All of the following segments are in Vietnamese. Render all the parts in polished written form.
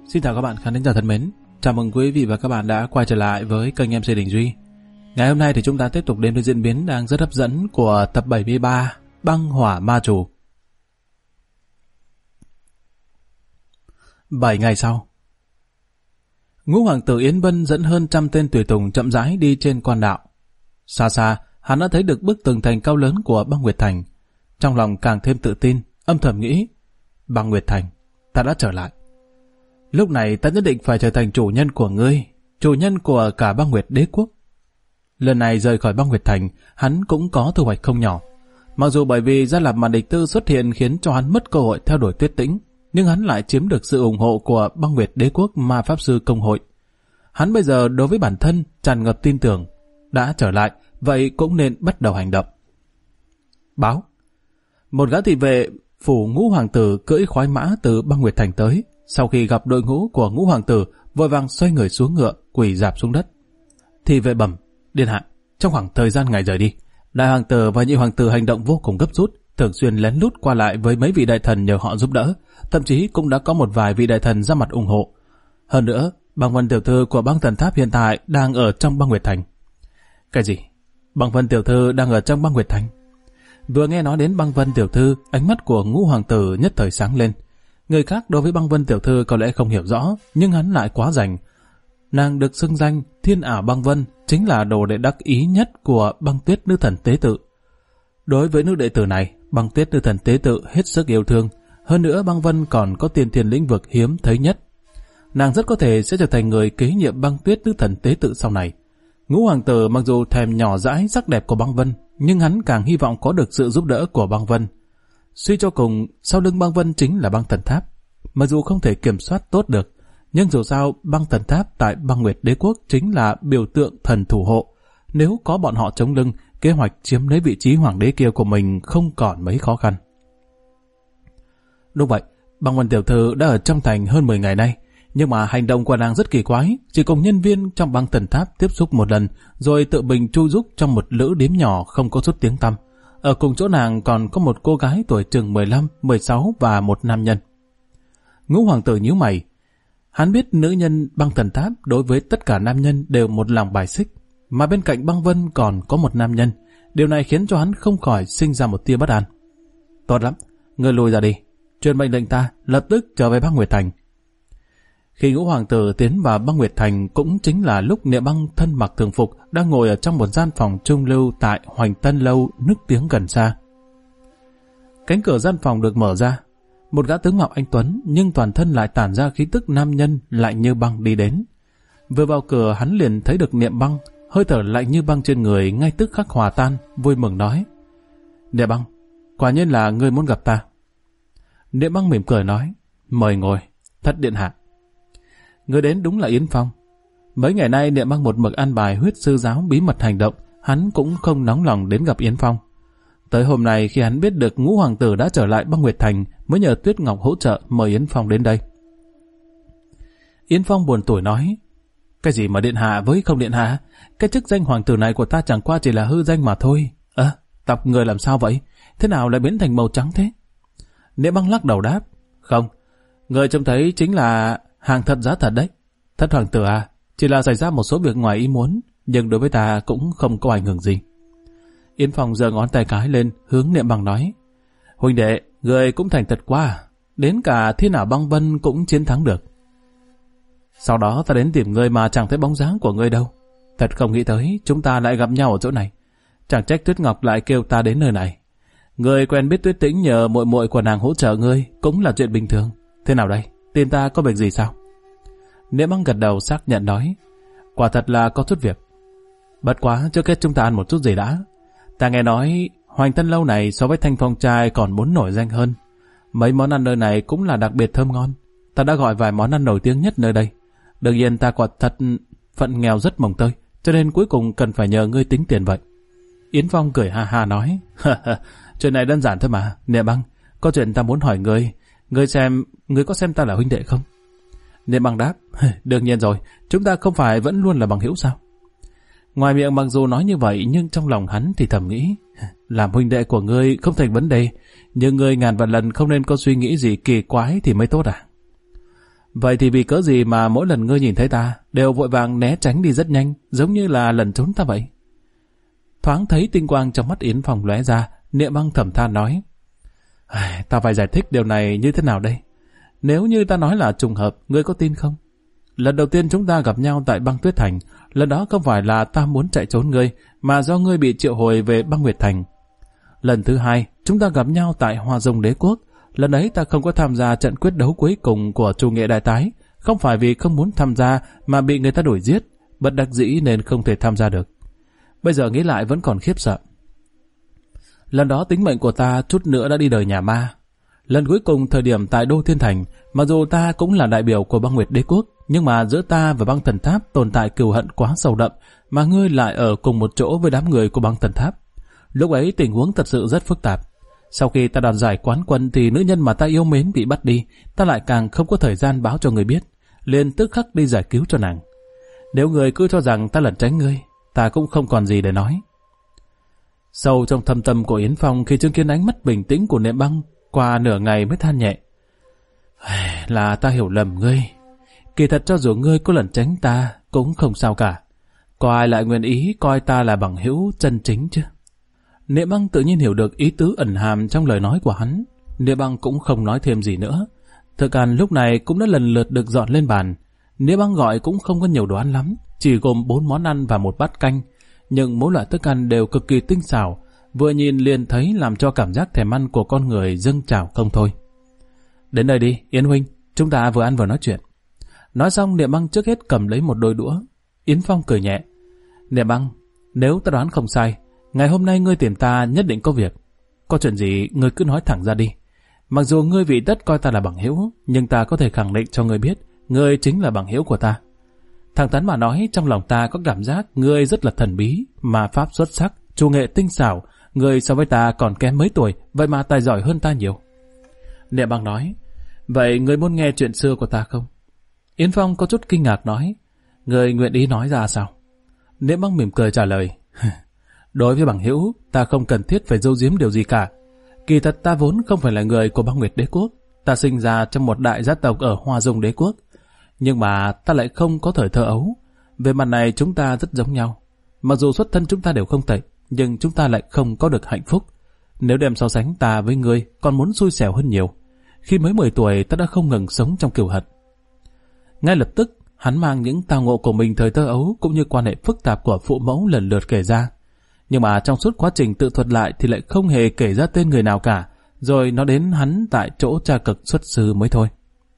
Xin chào các bạn khán thính giả thân mến. Chào mừng quý vị và các bạn đã quay trở lại với kênh MC Đình Duy. Ngày hôm nay thì chúng ta tiếp tục đến với diễn biến đang rất hấp dẫn của tập 73 Băng Hỏa Ma Chủ. 7 ngày sau, Ngũ Hoàng tử Yến Vân dẫn hơn 100 tên tùy tùng chậm rãi đi trên quan đạo. Xa xa, hắn đã thấy được bức tường thành cao lớn của Băng Nguyệt Thành. Trong lòng càng thêm tự tin, âm thầm nghĩ: Băng Nguyệt Thành, ta đã trở lại. Lúc này ta nhất định phải trở thành chủ nhân của ngươi, chủ nhân của cả Băng Nguyệt Đế quốc. Lần này rời khỏi Băng Nguyệt Thành, hắn cũng có thu hoạch không nhỏ. Mặc dù bởi vì Gia Lạp Mạn Địch Tư xuất hiện khiến cho hắn mất cơ hội theo đuổi Tuyết Tĩnh, nhưng hắn lại chiếm được sự ủng hộ của Băng Nguyệt Đế quốc Ma Pháp Sư Công hội. Hắn bây giờ đối với bản thân tràn ngập tin tưởng, đã trở lại, vậy cũng nên bắt đầu hành động. Báo: một gã thị vệ phủ Ngũ Hoàng tử cưỡi khoái mã từ Băng Nguyệt Thành tới. Sau khi gặp đội ngũ của Ngũ Hoàng tử, vội vàng xoay người xuống ngựa, quỳ rạp xuống đất. Thị vệ bẩm: Điện hạ, trong khoảng thời gian ngày rời đi, Đại Hoàng tử và Nhị Hoàng tử hành động vô cùng gấp rút, thường xuyên lén lút qua lại với mấy vị đại thần nhờ họ giúp đỡ, thậm chí cũng đã có một vài vị đại thần ra mặt ủng hộ. Hơn nữa, Băng Vân tiểu thư của Băng Thần Tháp hiện tại đang ở trong Băng Nguyệt Thành. Cái gì? Băng Vân tiểu thư đang ở trong Băng Nguyệt Thành? Vừa nghe nói đến Băng Vân tiểu thư, ánh mắt của Ngũ Hoàng tử nhất thời sáng lên. Người khác đối với Băng Vân tiểu thư có lẽ không hiểu rõ, nhưng hắn lại quá rành. Nàng được xưng danh Thiên Ảo Băng Vân, chính là đồ đệ đắc ý nhất của Băng Tuyết nữ thần tế tự. Đối với nữ đệ tử này, Băng Tuyết nữ thần tế tự hết sức yêu thương. Hơn nữa, Băng Vân còn có tiên thiên lĩnh vực hiếm thấy nhất. Nàng rất có thể sẽ trở thành người kế nhiệm Băng Tuyết nữ thần tế tự sau này. Ngũ Hoàng tử mặc dù thèm nhỏ dãi sắc đẹp của Băng Vân, nhưng hắn càng hy vọng có được sự giúp đỡ của Băng Vân. Suy cho cùng, sau lưng Băng Vân chính là Băng Thần Tháp. Mặc dù không thể kiểm soát tốt được, nhưng dù sao Băng Thần Tháp tại Băng Nguyệt Đế quốc chính là biểu tượng thần thủ hộ. Nếu có bọn họ chống lưng, kế hoạch chiếm lấy vị trí hoàng đế kia của mình không còn mấy khó khăn. Đúng vậy, Băng Vân tiểu thư đã ở trong thành hơn 10 ngày nay, nhưng mà hành động của nàng rất kỳ quái, chỉ cùng nhân viên trong Băng Thần Tháp tiếp xúc một lần, rồi tự mình chui rúc trong một lữ điếm nhỏ không có chút tiếng tăm. Ở cùng chỗ nàng còn có một cô gái tuổi chừng 15, 16 và một nam nhân. Ngũ Hoàng tử nhíu mày. Hắn biết nữ nhân Băng Thần Tháp đối với tất cả nam nhân đều một lòng bài xích, mà bên cạnh Băng Vân còn có một nam nhân. Điều này khiến cho hắn không khỏi sinh ra một tia bất an. Tốt lắm, ngươi lùi ra đi, truyền mệnh lệnh ta lập tức trở về Băng Nguyệt Thành. Khi Ngũ Hoàng tử tiến vào Băng Nguyệt Thành cũng chính là lúc Niệm Băng thân mặc thường phục đang ngồi ở trong một gian phòng trung lưu tại Hoành Tân Lâu nức tiếng gần xa. Cánh cửa gian phòng được mở ra, một gã tướng mạo anh tuấn nhưng toàn thân lại tản ra khí tức nam nhân lạnh như băng đi đến. Vừa vào cửa hắn liền thấy được Niệm Băng, hơi thở lạnh như băng trên người ngay tức khắc hòa tan, vui mừng nói: Niệm Băng, quả nhiên là ngươi muốn gặp ta. Niệm Băng mỉm cười nói: Mời ngồi, thất điện hạ. Người đến đúng là Yến Phong. Mấy ngày nay Niệm Băng một mực an bài huyết sư giáo bí mật hành động, hắn cũng không nóng lòng đến gặp Yến Phong. Tới hôm nay khi hắn biết được Ngũ Hoàng tử đã trở lại Băng Nguyệt Thành, mới nhờ Tuyết Ngọc hỗ trợ mời Yến Phong đến đây. Yến Phong buồn tủi nói: Cái gì mà điện hạ với không điện hạ? Cái chức danh hoàng tử này của ta chẳng qua chỉ là hư danh mà thôi. Tóc người làm sao vậy? Thế nào lại biến thành màu trắng thế? Niệm Băng lắc đầu đáp: Không, người trông thấy chính là hàng thật giá thật đấy. Thất hoàng tử à, chỉ là xảy ra một số việc ngoài ý muốn, nhưng đối với ta cũng không có ảnh hưởng gì. Yến Phong giơ ngón tay cái lên hướng Niệm Băng nói: Huynh đệ, người cũng thành thật quá, đến cả Thiên Ảo Băng Vân cũng chiến thắng được. Sau đó ta đến tìm ngươi mà chẳng thấy bóng dáng của ngươi đâu. Thật không nghĩ tới chúng ta lại gặp nhau ở chỗ này. Chẳng trách Tuyết Ngọc lại kêu ta đến nơi này. Ngươi quen biết Tuyết Tĩnh nhờ muội muội của nàng hỗ trợ ngươi cũng là chuyện bình thường. Thế nào đây, tìm ta có việc gì sao? Niệm Băng gật đầu xác nhận nói: Quả thật là có chút việc. Bất quá trước hết chúng ta ăn một chút gì đã. Ta nghe nói Hoành Tân Lâu này so với Thanh Phong Trai còn muốn nổi danh hơn. Mấy món ăn nơi này cũng là đặc biệt thơm ngon. Ta đã gọi vài món ăn nổi tiếng nhất nơi đây. Đương nhiên ta quả thật phận nghèo rất mồng tơi, cho nên cuối cùng cần phải nhờ ngươi tính tiền vậy. Yến Phong cười ha ha nói: Chuyện này đơn giản thôi mà, Niệm Băng, có chuyện ta muốn hỏi ngươi. Ngươi có xem ta là huynh đệ không? Niệm Băng đáp: Đương nhiên rồi, chúng ta không phải vẫn luôn là bằng hữu sao? Ngoài miệng mặc dù nói như vậy, nhưng trong lòng hắn thì thầm nghĩ: Làm huynh đệ của ngươi không thành vấn đề, nhưng ngươi ngàn vạn lần không nên có suy nghĩ gì kỳ quái thì mới tốt à? Vậy thì vì cớ gì mà mỗi lần ngươi nhìn thấy ta đều vội vàng né tránh đi rất nhanh, giống như là lẩn trốn ta vậy? Thoáng thấy tinh quang trong mắt Yến Phong lóe ra, Niệm Băng thầm than nói: ta phải giải thích điều này như thế nào đây? Nếu như ta nói là trùng hợp, ngươi có tin không? Lần đầu tiên chúng ta gặp nhau tại Băng Tuyết Thành, lần đó không phải là ta muốn chạy trốn ngươi, mà do ngươi bị triệu hồi về Băng Nguyệt Thành. Lần thứ hai, chúng ta gặp nhau tại Hoa Dung Đế Quốc. Lần ấy ta không có tham gia trận quyết đấu cuối cùng của Chu Nghệ Đại Tái, không phải vì không muốn tham gia mà bị người ta đuổi giết, bất đắc dĩ nên không thể tham gia được. Bây giờ nghĩ lại vẫn còn khiếp sợ. Lần đó tính mệnh của ta chút nữa đã đi đời nhà ma. Lần cuối cùng thời điểm tại Đô Thiên Thành, mặc dù ta cũng là đại biểu của Băng Nguyệt Đế Quốc, nhưng mà giữa ta và Băng Thần Tháp tồn tại cừu hận quá sâu đậm, mà ngươi lại ở cùng một chỗ với đám người của Băng Thần Tháp. Lúc ấy tình huống thật sự rất phức tạp. Sau khi ta đoạt giải quán quân thì nữ nhân mà ta yêu mến bị bắt đi, ta lại càng không có thời gian báo cho người biết, liền tức khắc đi giải cứu cho nàng. Nếu người cứ cho rằng ta lẩn tránh ngươi, ta cũng không còn gì để nói. Sâu trong thâm tâm của Yến Phong khi chứng kiến ánh mắt bình tĩnh của Niệm Băng, qua nửa ngày mới than nhẹ: là ta hiểu lầm ngươi. Kỳ thật cho dù ngươi có lẩn tránh ta cũng không sao cả. Có ai lại nguyện ý coi ta là bằng hữu chân chính chứ? Niệm Băng tự nhiên hiểu được ý tứ ẩn hàm trong lời nói của hắn. Niệm Băng cũng không nói thêm gì nữa. Thức ăn lúc này cũng đã lần lượt được dọn lên bàn. Niệm Băng gọi cũng không có nhiều đồ ăn lắm, chỉ gồm 4 món ăn và 1 bát canh. Nhưng mỗi loại thức ăn đều cực kỳ tinh xảo, vừa nhìn liền thấy làm cho cảm giác thèm ăn của con người dâng trào không thôi. Đến đây đi, Yến huynh, chúng ta vừa ăn vừa nói chuyện. Nói xong Niệm Băng trước hết cầm lấy một đôi đũa. Yến Phong cười nhẹ: Niệm Băng, nếu ta đoán không sai, ngày hôm nay ngươi tìm ta nhất định có việc. Có chuyện gì ngươi cứ nói thẳng ra đi. Mặc dù ngươi vị tất coi ta là bằng hữu, nhưng ta có thể khẳng định cho ngươi biết, ngươi chính là bằng hữu của ta. Thẳng thắn mà nói, trong lòng ta có cảm giác ngươi rất là thần bí, mà pháp xuất sắc, chủ nghệ tinh xảo. Ngươi so với ta còn kém mấy tuổi, vậy mà tài giỏi hơn ta nhiều. Niệm Băng nói: Vậy ngươi muốn nghe chuyện xưa của ta không? Yến Phong có chút kinh ngạc nói: Ngươi nguyện ý nói ra sao? Niệm Băng mỉm cười trả lời: Đối với bằng hữu, ta không cần thiết phải giấu giếm điều gì cả. Kỳ thật ta vốn không phải là người của Băng Nguyệt Đế Quốc. Ta sinh ra trong một đại gia tộc ở Hoa Dung Đế Quốc. Nhưng mà ta lại không có thời thơ ấu. Về mặt này chúng ta rất giống nhau. Mặc dù xuất thân chúng ta đều không tệ, nhưng chúng ta lại không có được hạnh phúc. Nếu đem so sánh ta với ngươi, còn muốn xui xẻo hơn nhiều. Khi mới 10 tuổi ta đã không ngừng sống trong cừu hận. Ngay lập tức, hắn mang những tao ngộ của mình thời thơ ấu cũng như quan hệ phức tạp của phụ mẫu lần lượt kể ra. Nhưng mà trong suốt quá trình tự thuật lại thì lại không hề kể ra tên người nào cả, rồi nó đến hắn tại chỗ tra cực xuất sư mới thôi.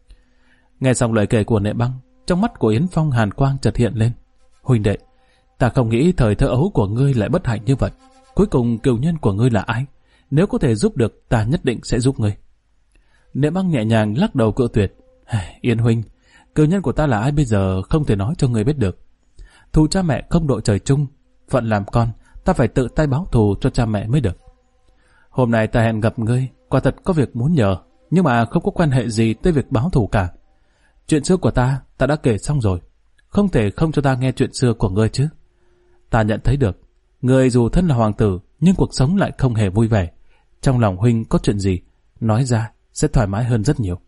Nghe xong lời kể của Niệm Băng, trong mắt của Yến Phong hàn quang chợt hiện lên. Huynh đệ, ta không nghĩ thời thơ ấu của ngươi lại bất hạnh như vậy. Cuối cùng cừu nhân của ngươi là ai? Nếu có thể giúp được, ta nhất định sẽ giúp ngươi. Niệm Băng nhẹ nhàng lắc đầu cự tuyệt. Yến huynh, cừu nhân của ta là ai bây giờ không thể nói cho ngươi biết được. Thù cha mẹ không đội trời chung, phận làm con, ta phải tự tay báo thù cho cha mẹ mới được. Hôm nay ta hẹn gặp ngươi, quả thật có việc muốn nhờ, nhưng mà không có quan hệ gì tới việc báo thù cả. Chuyện xưa của ta đã kể xong rồi, không thể không cho ta nghe chuyện xưa của ngươi chứ. Ta nhận thấy được, ngươi dù thân là hoàng tử, nhưng cuộc sống lại không hề vui vẻ. Trong lòng huynh có chuyện gì, nói ra sẽ thoải mái hơn rất nhiều.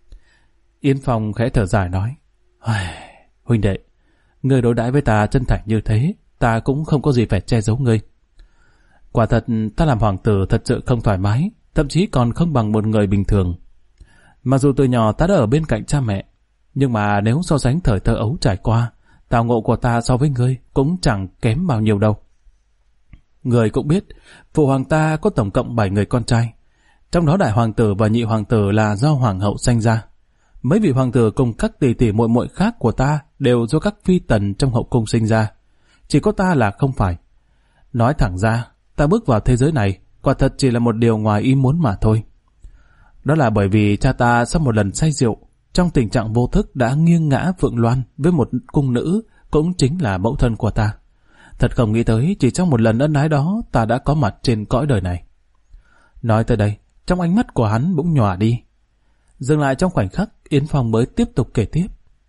Yến Phong khẽ thở dài nói: Huynh đệ, ngươi đối đãi với ta chân thành như thế, ta cũng không có gì phải che giấu ngươi. Quả thật ta làm hoàng tử thật sự không thoải mái, thậm chí còn không bằng một người bình thường. Mặc dù từ nhỏ ta đã ở bên cạnh cha mẹ, nhưng mà nếu so sánh thời thơ ấu trải qua, tào ngộ của ta so với ngươi cũng chẳng kém bao nhiêu đâu. Người cũng biết, phụ hoàng ta có tổng cộng 7 người con trai, trong đó đại hoàng tử và nhị hoàng tử là do hoàng hậu sanh ra. Mấy vị hoàng tử cùng các tỷ tỷ muội muội khác của ta đều do các phi tần trong hậu cung sinh ra. Chỉ có ta là không phải. Nói thẳng ra, ta bước vào thế giới này quả thật chỉ là một điều ngoài ý muốn mà thôi. Đó là bởi vì cha ta sau một lần say rượu, trong tình trạng vô thức đã nghiêng ngã Phượng Loan với một cung nữ cũng chính là mẫu thân của ta. Thật không nghĩ tới chỉ trong một lần ân ái đó ta đã có mặt trên cõi đời này. Nói tới đây, trong ánh mắt của hắn bỗng nhòa đi. Dừng lại trong khoảnh khắc, Yến Phong mới tiếp tục kể tiếp.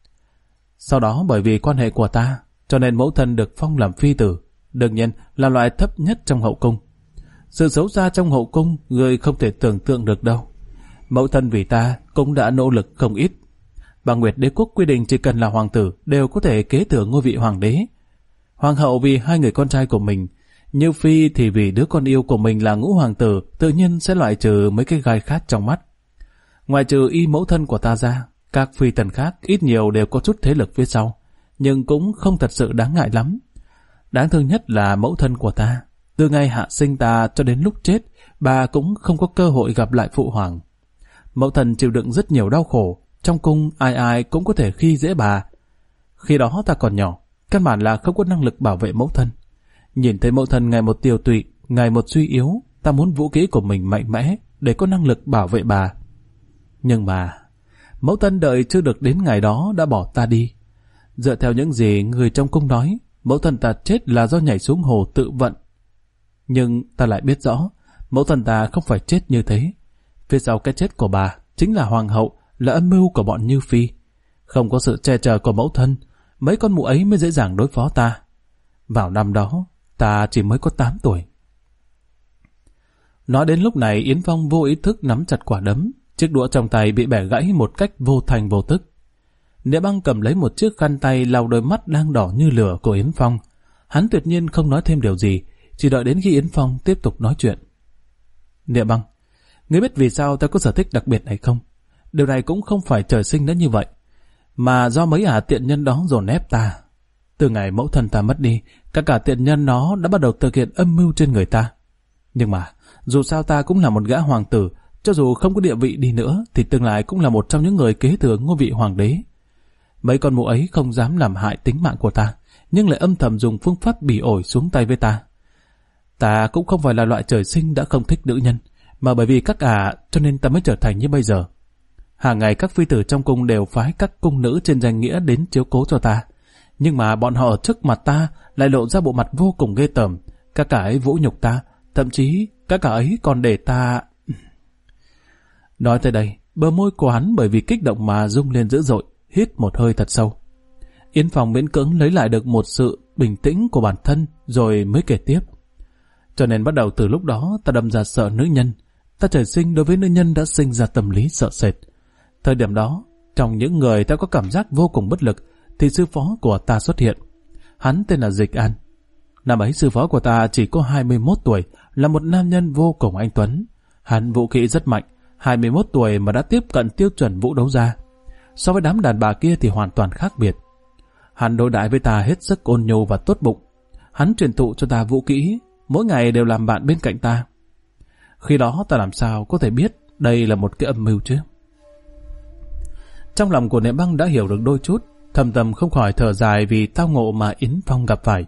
Sau đó bởi vì quan hệ của ta, cho nên mẫu thân được phong làm phi tử, đương nhiên là loại thấp nhất trong hậu cung. Sự xấu xa trong hậu cung người không thể tưởng tượng được đâu. Mẫu thân vì ta cũng đã nỗ lực không ít. Băng Nguyệt đế quốc quy định chỉ cần là hoàng tử đều có thể kế thừa ngôi vị hoàng đế. Hoàng hậu vì hai người con trai của mình, Như Phi thì vì đứa con yêu của mình là Ngũ hoàng tử, tự nhiên sẽ loại trừ mấy cái gai khác trong mắt. Ngoài trừ y mẫu thân của ta ra, các phi tần khác ít nhiều đều có chút thế lực phía sau, nhưng cũng không thật sự đáng ngại lắm. Đáng thương nhất là mẫu thân của ta. Từ ngày hạ sinh ta cho đến lúc chết, bà cũng không có cơ hội gặp lại phụ hoàng. Mẫu thân chịu đựng rất nhiều đau khổ, trong cung ai ai cũng có thể khi dễ bà. Khi đó ta còn nhỏ, căn bản là không có năng lực bảo vệ mẫu thân. Nhìn thấy mẫu thân ngày một tiều tụy, ngày một suy yếu, ta muốn vũ khí của mình mạnh mẽ để có năng lực bảo vệ bà. Nhưng mà, mẫu thân đợi chưa được đến ngày đó đã bỏ ta đi. Dựa theo những gì người trong cung nói, mẫu thân ta chết là do nhảy xuống hồ tự vận. Nhưng ta lại biết rõ, mẫu thân ta không phải chết như thế. Phía sau cái chết của bà chính là hoàng hậu, là âm mưu của bọn Như Phi. Không có sự che chở của mẫu thân, mấy con mụ ấy mới dễ dàng đối phó ta. Vào năm đó, ta chỉ mới có 8 tuổi. Nói đến lúc này, Yến Phong vô ý thức nắm chặt quả đấm, chiếc đũa trong tay bị bẻ gãy một cách vô thành vô tức. Nghĩa Băng cầm lấy một chiếc khăn tay lau đôi mắt đang đỏ như lửa của Yến Phong. Hắn tuyệt nhiên không nói thêm điều gì, chỉ đợi đến khi Yến Phong tiếp tục nói chuyện. Nghĩa Băng, ngươi biết vì sao ta có sở thích đặc biệt này không? Điều này cũng không phải trời sinh đã như vậy, mà do mấy tiện nhân đó dồn ép ta. Từ ngày mẫu thân ta mất đi, các cả tiện nhân nó đã bắt đầu thực hiện âm mưu trên người ta. Nhưng mà, dù sao ta cũng là một gã hoàng tử, cho dù không có địa vị đi nữa, thì tương lai cũng là một trong những người kế thừa ngôi vị hoàng đế. Mấy con mụ ấy không dám làm hại tính mạng của ta, nhưng lại âm thầm dùng phương pháp bỉ ổi xuống tay với ta. Ta cũng không phải là loại trời sinh đã không thích nữ nhân, mà bởi vì các cho nên ta mới trở thành như bây giờ. Hàng ngày các phi tử trong cung đều phái các cung nữ trên danh nghĩa đến chiếu cố cho ta. Nhưng mà bọn họ ở trước mặt ta lại lộ ra bộ mặt vô cùng ghê tởm. Các cả ấy vũ nhục ta, thậm chí các cả ấy còn để ta... Nói tới đây, bờ môi của hắn bởi vì kích động mà rung lên dữ dội, hít một hơi thật sâu. Yến Phong miễn cưỡng lấy lại được một sự bình tĩnh của bản thân rồi mới kể tiếp. Cho nên bắt đầu từ lúc đó ta đâm ra sợ nữ nhân. Ta trời sinh đối với nữ nhân đã sinh ra tâm lý sợ sệt. Thời điểm đó, trong những người ta có cảm giác vô cùng bất lực, thì sư phó của ta xuất hiện. Hắn tên là Dịch An. Năm ấy sư phó của ta chỉ có 21 tuổi, là một nam nhân vô cùng anh tuấn. Hắn vũ khí rất mạnh, 21 tuổi mà đã tiếp cận tiêu chuẩn vũ đấu gia. So với đám đàn bà kia thì hoàn toàn khác biệt. Hắn đối đãi với ta hết sức ôn nhu và tốt bụng. Hắn truyền thụ cho ta vũ kỹ, mỗi ngày đều làm bạn bên cạnh ta. Khi đó ta làm sao có thể biết đây là một cái âm mưu chứ? Trong lòng của Niệm Băng đã hiểu được đôi chút, thầm thầm không khỏi thở dài vì tao ngộ mà Yến Phong gặp phải.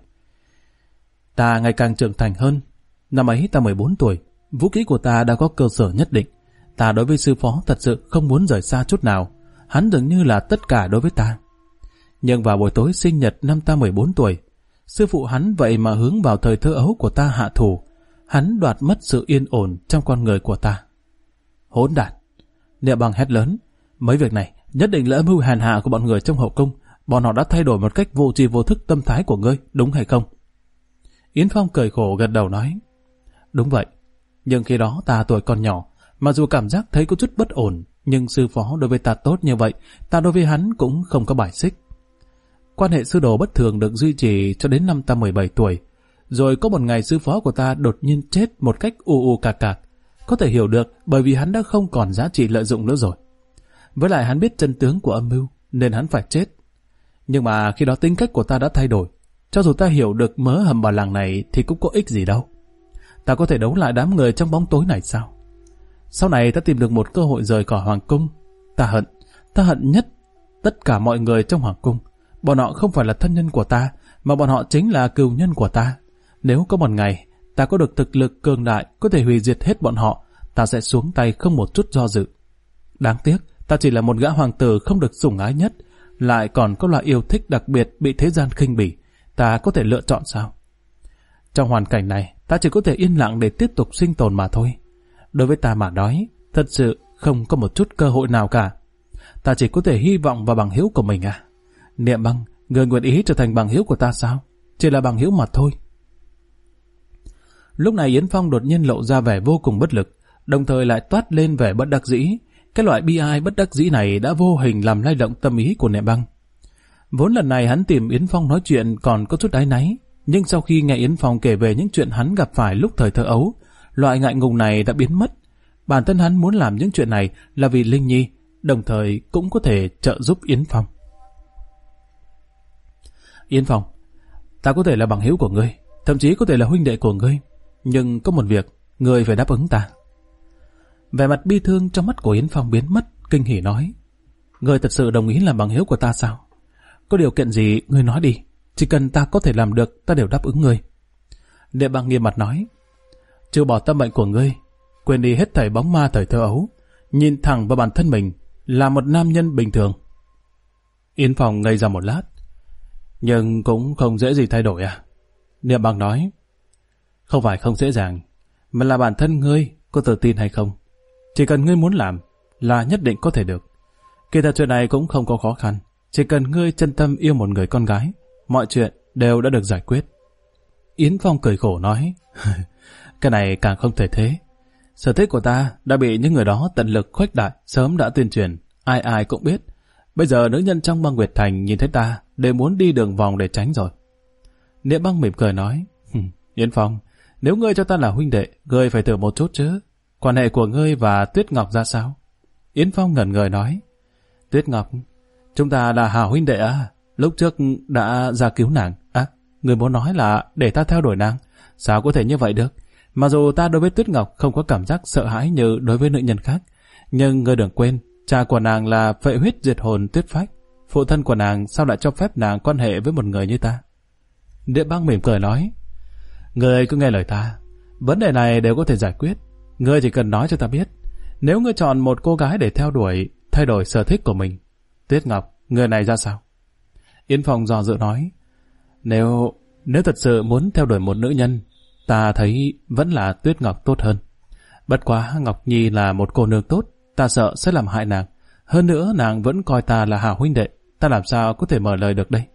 Ta ngày càng trưởng thành hơn. Năm ấy ta 14 tuổi, vũ khí của ta đã có cơ sở nhất định. Ta đối với sư phó thật sự không muốn rời xa chút nào. Hắn dường như là tất cả đối với ta. Nhưng vào buổi tối sinh nhật năm ta 14 tuổi, sư phụ hắn vậy mà hướng vào thời thơ ấu của ta hạ thủ. Hắn đoạt mất sự yên ổn trong con người của ta. Hỗn đản! Niệm Băng hét lớn. Mấy việc này nhất định là âm mưu hèn hạ của bọn người trong hậu cung. Bọn họ đã thay đổi một cách vô tri vô thức tâm thái của ngươi, đúng hay không? Yến Phong cười khổ gật đầu nói. Đúng vậy. Nhưng khi đó ta tuổi còn nhỏ, mặc dù cảm giác thấy có chút bất ổn, nhưng sư phó đối với ta tốt như vậy, ta đối với hắn cũng không có bài xích. Quan hệ sư đồ bất thường được duy trì cho đến năm ta 17 tuổi. Rồi có một ngày sư phó của ta đột nhiên chết một cách u cạc cạc. Có thể hiểu được bởi vì hắn đã không còn giá trị lợi dụng nữa rồi. Với lại hắn biết chân tướng của âm mưu nên hắn phải chết. Nhưng mà khi đó tính cách của ta đã thay đổi. Cho dù ta hiểu được mớ hầm bà làng này thì cũng có ích gì đâu. Ta có thể đấu lại đám người trong bóng tối này sao? Sau này ta tìm được một cơ hội rời khỏi hoàng cung. Ta hận nhất tất cả mọi người trong hoàng cung. Bọn họ không phải là thân nhân của ta, mà bọn họ chính là cừu nhân của ta. Nếu có một ngày ta có được thực lực cường đại có thể hủy diệt hết bọn họ, ta sẽ xuống tay không một chút do dự. Đáng tiếc, ta chỉ là một gã hoàng tử không được sủng ái nhất, lại còn có loại yêu thích đặc biệt bị thế gian khinh bỉ. Ta có thể lựa chọn sao? Trong hoàn cảnh này, ta chỉ có thể yên lặng để tiếp tục sinh tồn mà thôi. Đối với ta mà nói, thật sự không có một chút cơ hội nào cả. Ta chỉ có thể hy vọng vào bằng hữu của mình à? Niệm Băng, người nguyện ý trở thành bằng hữu của ta sao? Chỉ là bằng hữu mà thôi. Lúc này Yến Phong đột nhiên lộ ra vẻ vô cùng bất lực, đồng thời lại toát lên vẻ bất đắc dĩ. Cái loại bi ai bất đắc dĩ này đã vô hình làm lay động tâm ý của Niệm Băng. Vốn lần này hắn tìm Yến Phong nói chuyện còn có chút áy náy, nhưng sau khi nghe Yến Phong kể về những chuyện hắn gặp phải lúc thời thơ ấu, loại ngại ngùng này đã biến mất. Bản thân hắn muốn làm những chuyện này là vì Linh Nhi, đồng thời cũng có thể trợ giúp Yến Phong. Yến Phong, ta có thể là bằng hữu của ngươi, thậm chí có thể là huynh đệ của ngươi, nhưng có một việc, ngươi phải đáp ứng ta. Vẻ mặt bi thương trong mắt của Yến Phong biến mất, kinh hỉ nói, ngươi thật sự đồng ý làm bằng hữu của ta sao? Có điều kiện gì ngươi nói đi, chỉ cần ta có thể làm được ta đều đáp ứng ngươi. Niệm Băng nghiêm mặt nói, trừ bỏ tâm mệnh của ngươi, quên đi hết thảy bóng ma thời thơ ấu, nhìn thẳng vào bản thân mình là một nam nhân bình thường. Yến Phong ngây ra một lát, nhưng cũng không dễ gì thay đổi à? Niệm Băng nói, không phải không dễ dàng, mà là bản thân ngươi có tự tin hay không. Chỉ cần ngươi muốn làm là nhất định có thể được. Kỳ thật chuyện này cũng không có khó khăn, chỉ cần ngươi chân tâm yêu một người con gái, mọi chuyện đều đã được giải quyết. Yến Phong cười khổ nói, cái này càng không thể thế. Sở thích của ta đã bị những người đó tận lực khuếch đại, sớm đã tuyên truyền, ai ai cũng biết. Bây giờ nữ nhân trong băng Nguyệt Thành nhìn thấy ta đều muốn đi đường vòng để tránh rồi. Niệm Băng mỉm cười nói, Yến Phong, nếu ngươi cho ta là huynh đệ, ngươi phải thử một chút chứ. Quan hệ của ngươi và Tuyết Ngọc ra sao? Yến Phong ngẩn người nói, Tuyết Ngọc, chúng ta là hảo huynh đệ à? Lúc trước đã ra cứu nàng. À, ngươi muốn nói là để ta theo đuổi nàng? Sao có thể như vậy được? Mặc dù ta đối với Tuyết Ngọc không có cảm giác sợ hãi như đối với nữ nhân khác, nhưng ngươi đừng quên, cha của nàng là phệ huyết diệt hồn Tuyết Phách. Phụ thân của nàng sao lại cho phép nàng quan hệ với một người như ta? Niệm Băng mỉm cười nói, ngươi cứ nghe lời ta, vấn đề này đều có thể giải quyết. Ngươi chỉ cần nói cho ta biết, nếu ngươi chọn một cô gái để theo đuổi, thay đổi sở thích của mình, Tuyết Ngọc, người này ra sao? Yến Phong dò dự nói, Nếu thật sự muốn theo đuổi một nữ nhân, ta thấy vẫn là Tuyết Ngọc tốt hơn. Bất quá Ngọc Nhi là một cô nương tốt, ta sợ sẽ làm hại nàng. Hơn nữa nàng vẫn coi ta là hảo huynh đệ, ta làm sao có thể mở lời được đây?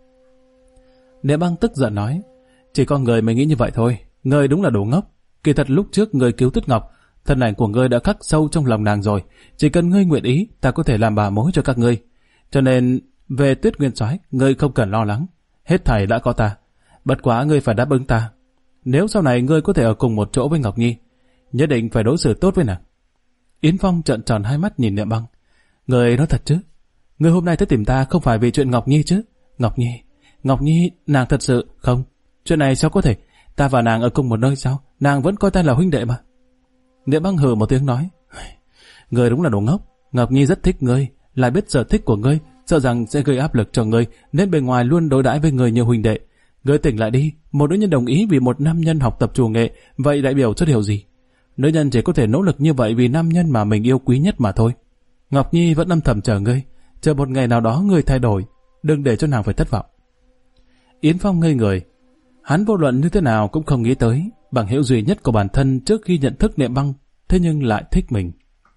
Niệm Băng tức giận nói, chỉ có người mới nghĩ như vậy thôi, ngươi đúng là đồ ngốc. Kỳ thật lúc trước ngươi cứu Tuyết Ngọc, thân ảnh của ngươi đã khắc sâu trong lòng nàng rồi, chỉ cần ngươi nguyện ý, ta có thể làm bà mối cho các ngươi. Cho nên về Tuyết Nguyên Soái, ngươi không cần lo lắng, hết thảy đã có ta. Bất quá ngươi phải đáp ứng ta, nếu sau này ngươi có thể ở cùng một chỗ với Ngọc Nhi, nhất định phải đối xử tốt với nàng. Yến Phong trợn tròn hai mắt nhìn Niệm Băng, ngươi nói thật chứ? Ngươi hôm nay tới tìm ta không phải vì chuyện Ngọc Nhi chứ? Ngọc Nhi, nàng thật sự không? Chuyện này sao có thể? Ta và nàng ở cùng một nơi sao? Nàng vẫn coi ta là huynh đệ mà. Niệm Băng hừ một tiếng nói, ngươi đúng là đồ ngốc. Ngọc Nhi rất thích ngươi, lại biết sở thích của ngươi, sợ rằng sẽ gây áp lực cho ngươi, nên bề ngoài luôn đối đãi với ngươi như huynh đệ. Ngươi tỉnh lại đi, một nữ nhân đồng ý vì một nam nhân học tập chủ nghệ, vậy đại biểu cho điều gì? Nữ nhân chỉ có thể nỗ lực như vậy vì nam nhân mà mình yêu quý nhất mà thôi. Ngọc Nhi vẫn âm thầm chờ ngươi, chờ một ngày nào đó ngươi thay đổi, đừng để cho nàng phải thất vọng. Yến Phong ngây người, hắn vô luận như thế nào cũng không nghĩ tới, bằng hữu duy nhất của bản thân trước khi nhận thức Niệm Băng, thế nhưng lại thích mình.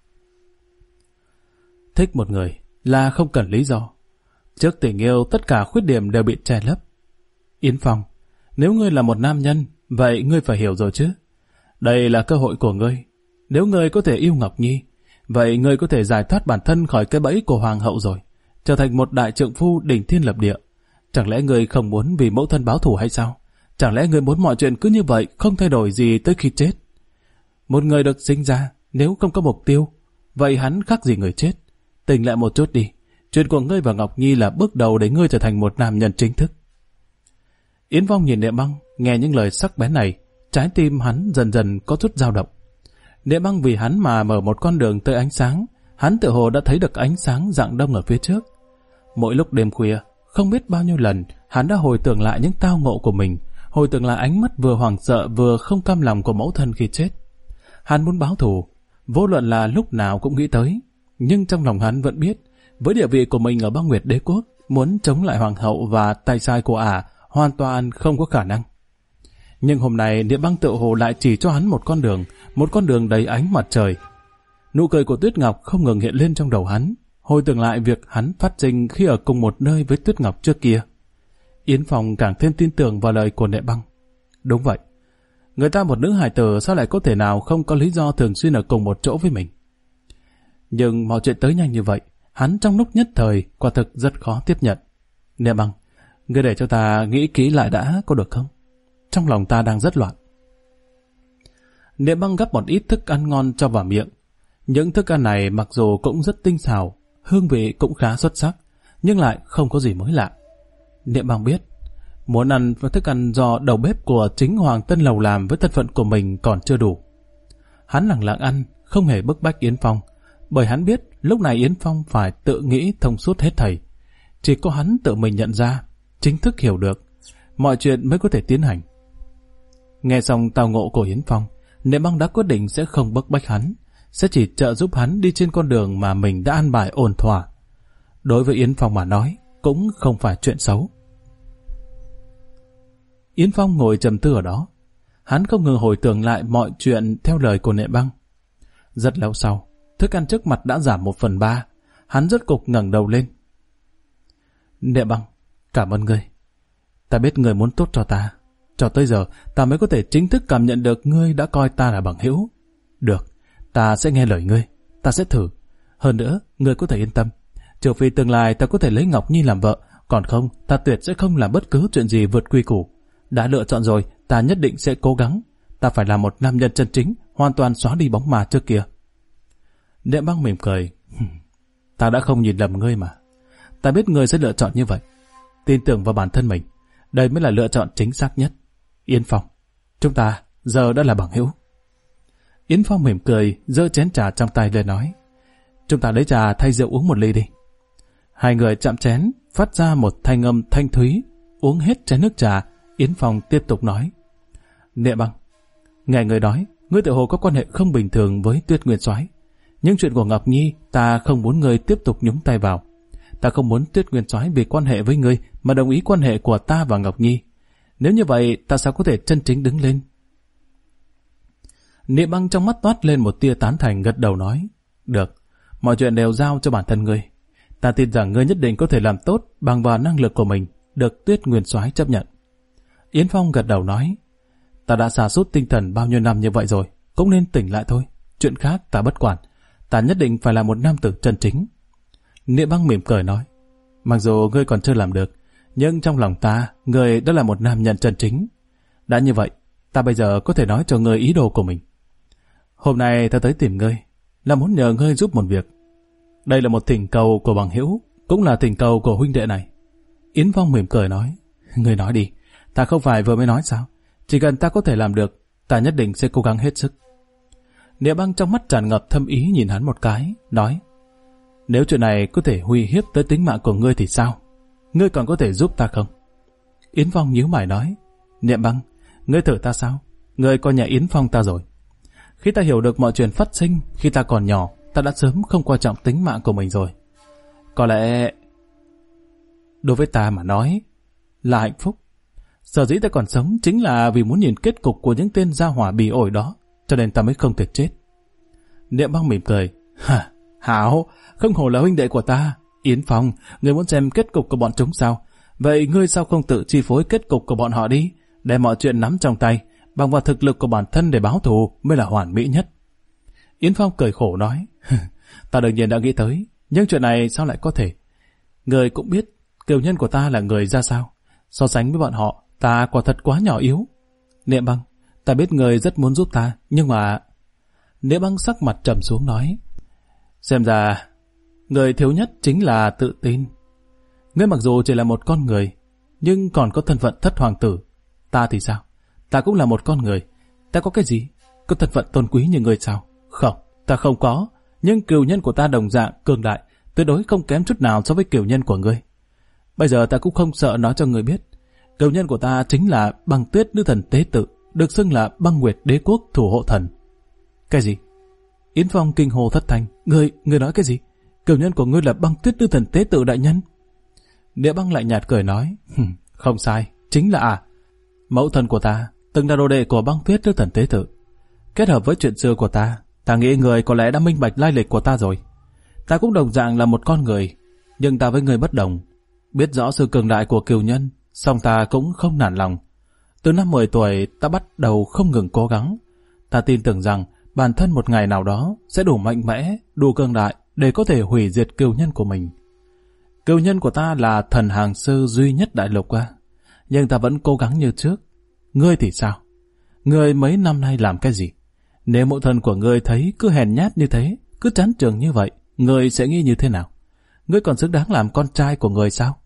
Thích một người là không cần lý do. Trước tình yêu tất cả khuyết điểm đều bị che lấp. Yến Phong, nếu ngươi là một nam nhân, vậy ngươi phải hiểu rồi chứ. Đây là cơ hội của ngươi. Nếu ngươi có thể yêu Ngọc Nhi, vậy ngươi có thể giải thoát bản thân khỏi cái bẫy của hoàng hậu rồi, trở thành một đại trượng phu đỉnh thiên lập địa. Chẳng lẽ ngươi không muốn vì mẫu thân báo thù hay sao? Chẳng lẽ ngươi muốn mọi chuyện cứ như vậy, không thay đổi gì tới khi chết? Một người được sinh ra, nếu không có mục tiêu, vậy hắn khác gì người chết. Tỉnh lại một chút đi. Chuyện của ngươi và Ngọc Nhi là bước đầu để ngươi trở thành một nam nhân chính thức. Yến Phong nhìn Niệm Băng, nghe những lời sắc bén này, trái tim hắn dần dần có chút dao động. Niệm Băng vì hắn mà mở một con đường tới ánh sáng, hắn tự hồ đã thấy được ánh sáng rạng đông ở phía trước. Mỗi lúc đêm khuya, không biết bao nhiêu lần, hắn đã hồi tưởng lại những tao ngộ của mình, hồi tưởng lại ánh mắt vừa hoảng sợ vừa không cam lòng của mẫu thân khi chết. Hắn muốn báo thù, vô luận là lúc nào cũng nghĩ tới, nhưng trong lòng hắn vẫn biết, với địa vị của mình ở Băng Nguyệt Đế Quốc, muốn chống lại hoàng hậu và tay sai của ả hoàn toàn không có khả năng. Nhưng hôm nay Niệm Băng tự hồ lại chỉ cho hắn một con đường đầy ánh mặt trời. Nụ cười của Tuyết Ngọc không ngừng hiện lên trong đầu hắn, hồi tưởng lại việc hắn phát sinh khi ở cùng một nơi với Tuyết Ngọc trước kia. Yến Phong càng thêm tin tưởng vào lời của Niệm Băng. Đúng vậy, người ta một nữ hài tử sao lại có thể nào không có lý do thường xuyên ở cùng một chỗ với mình? Nhưng mọi chuyện tới nhanh như vậy, hắn trong lúc nhất thời quả thực rất khó tiếp nhận. Niệm Băng, ngươi để cho ta nghĩ kỹ lại đã, có được không? Trong lòng ta đang rất loạn. Niệm Băng gắp một ít thức ăn ngon cho vào miệng. Những thức ăn này mặc dù cũng rất tinh xảo, hương vị cũng khá xuất sắc, nhưng lại không có gì mới lạ. Niệm Băng biết, muốn ăn thức ăn do đầu bếp của chính Hoàng Tân Lầu làm với thân phận của mình còn chưa đủ. Hắn lặng lặng ăn, không hề bức bách Yến Phong, bởi hắn biết lúc này Yến Phong phải tự nghĩ thông suốt hết thảy. Chỉ có hắn tự mình nhận ra, chính thức hiểu được, mọi chuyện mới có thể tiến hành. Nghe xong tao ngộ của Yến Phong, Niệm Băng đã quyết định sẽ không bức bách hắn, sẽ chỉ trợ giúp hắn đi trên con đường mà mình đã an bài ổn thỏa. Đối với Yến Phong mà nói, cũng không phải chuyện xấu. Yến Phong ngồi trầm tư ở đó. Hắn không ngừng hồi tưởng lại mọi chuyện theo lời của Niệm Băng. Rất lâu sau, thức ăn trước mặt đã giảm 1/3. Hắn rốt cục ngẩng đầu lên. Niệm Băng, cảm ơn ngươi. Ta biết ngươi muốn tốt cho ta. Cho tới giờ, ta mới có thể chính thức cảm nhận được ngươi đã coi ta là bằng hữu. Được, ta sẽ nghe lời ngươi. Ta sẽ thử. Hơn nữa, ngươi có thể yên tâm. Trừ phi tương lai ta có thể lấy Ngọc Nhi làm vợ, còn không, ta tuyệt sẽ không làm bất cứ chuyện gì vượt quy củ. Đã lựa chọn rồi, ta nhất định sẽ cố gắng. Ta phải là một nam nhân chân chính, hoàn toàn xóa đi bóng ma trước kia. Niệm Băng mỉm cười. Ta đã không nhìn lầm ngươi mà. Ta biết ngươi sẽ lựa chọn như vậy. Tin tưởng vào bản thân mình. Đây mới là lựa chọn chính xác nhất. Yến Phong, chúng ta giờ đã là bằng hữu. Yến Phong mỉm cười, giơ chén trà trong tay lên nói. Chúng ta lấy trà thay rượu uống một ly đi. Hai người chạm chén, phát ra một thanh âm thanh thúy. Uống hết chén nước trà, Yến Phong tiếp tục nói. Niệm Băng, nghe người nói, ngươi tự hồ có quan hệ không bình thường với Tuyết Nguyên Soái. Nhưng chuyện của Ngọc Nhi, ta không muốn ngươi tiếp tục nhúng tay vào. Ta không muốn Tuyết Nguyên Soái vì quan hệ với ngươi mà đồng ý quan hệ của ta và Ngọc Nhi. Nếu như vậy, ta sao có thể chân chính đứng lên? Niệm Băng trong mắt toát lên một tia tán thành, gật đầu nói. Được, mọi chuyện đều giao cho bản thân ngươi. Ta tin rằng ngươi nhất định có thể làm tốt bằng vào năng lực của mình, được Tuyết Nguyên Soái chấp nhận. Yến Phong gật đầu nói. Ta đã sa sút tinh thần bao nhiêu năm như vậy rồi, cũng nên tỉnh lại thôi. Chuyện khác ta bất quản. Ta nhất định phải là một nam tử chân chính. Niệm Băng mỉm cười nói. Mặc dù ngươi còn chưa làm được, nhưng trong lòng ta, ngươi đã là một nam nhân chân chính. Đã như vậy, ta bây giờ có thể nói cho ngươi ý đồ của mình. Hôm nay ta tới tìm ngươi, là muốn nhờ ngươi giúp một việc. Đây là một thỉnh cầu của bằng hữu, cũng là thỉnh cầu của huynh đệ này. Yến Phong mỉm cười nói. Ngươi nói đi, ta không phải vừa mới nói sao? Chỉ cần ta có thể làm được, ta nhất định sẽ cố gắng hết sức. Niệm Băng trong mắt tràn ngập thâm ý nhìn hắn một cái, nói. Nếu chuyện này có thể uy hiếp tới tính mạng của ngươi thì sao? Ngươi còn có thể giúp ta không? Yến Phong nhíu mày nói. Niệm Băng, ngươi thử ta sao? Ngươi coi nhẹ Yến Phong ta rồi. Khi ta hiểu được mọi chuyện phát sinh, khi ta còn nhỏ, ta đã sớm không quan trọng tính mạng của mình rồi. Có lẽ đối với ta mà nói là hạnh phúc. Sở dĩ ta còn sống chính là vì muốn nhìn kết cục của những tên gia hỏa bỉ ổi đó, cho nên ta mới không thể chết. Niệm Băng mỉm cười. Hảo, không hổ là huynh đệ của ta. Yến Phong, ngươi muốn xem kết cục của bọn chúng sao? Vậy ngươi sao không tự chi phối kết cục của bọn họ đi, để mọi chuyện nắm trong tay, bằng vào thực lực của bản thân để báo thù mới là hoàn mỹ nhất. Yến Phong cười khổ nói. Ta đương nhiên đã nghĩ tới, nhưng chuyện này sao lại có thể? Ngươi cũng biết kiều nhân của ta là người ra sao. So sánh với bọn họ, ta quả thật quá nhỏ yếu. Niệm Băng, ta biết ngươi rất muốn giúp ta, nhưng mà... Niệm Băng sắc mặt trầm xuống nói. Xem ra, người thiếu nhất chính là tự tin. Ngươi mặc dù chỉ là một con người, nhưng còn có thân phận thất hoàng tử. Ta thì sao? Ta cũng là một con người. Ta có cái gì? Có thân phận tôn quý như ngươi sao? Không, ta không có. Nhưng cừu nhân của ta đồng dạng cường đại, tuyệt đối không kém chút nào so với cừu nhân của ngươi. Bây giờ ta cũng không sợ nói cho ngươi biết. Cừu nhân của ta chính là Băng Tuyết nữ thần tế tự, được xưng là Băng Nguyệt đế quốc thủ hộ thần. Cái gì? Yến Phong kinh hô thất thanh. Ngươi nói cái gì? Cừu nhân của ngươi là Băng Tuyết nữ thần tế tự đại nhân? Niệm Băng lại nhạt cười nói. Không sai, chính là mẫu thân của ta từng là đồ đệ của Băng Tuyết nữ thần tế tự. Kết hợp với chuyện xưa của ta nghĩ người có lẽ đã minh bạch lai lịch của ta rồi. Ta cũng đồng dạng là một con người, nhưng ta với người bất đồng. Biết rõ sự cường đại của cừu nhân, song ta cũng không nản lòng. Từ năm 10 tuổi ta bắt đầu không ngừng cố gắng. Ta tin tưởng rằng bản thân một ngày nào đó sẽ đủ mạnh mẽ, đủ cường đại để có thể hủy diệt cừu nhân của mình. Cừu nhân của ta là thần hàng sư duy nhất đại lục à? Nhưng ta vẫn cố gắng như trước. Ngươi thì sao? Ngươi mấy năm nay làm cái gì? Nếu mẫu thân của ngươi thấy cứ hèn nhát như thế, cứ chán chường như vậy, ngươi sẽ nghĩ như thế nào? Ngươi còn xứng đáng làm con trai của ngươi sao?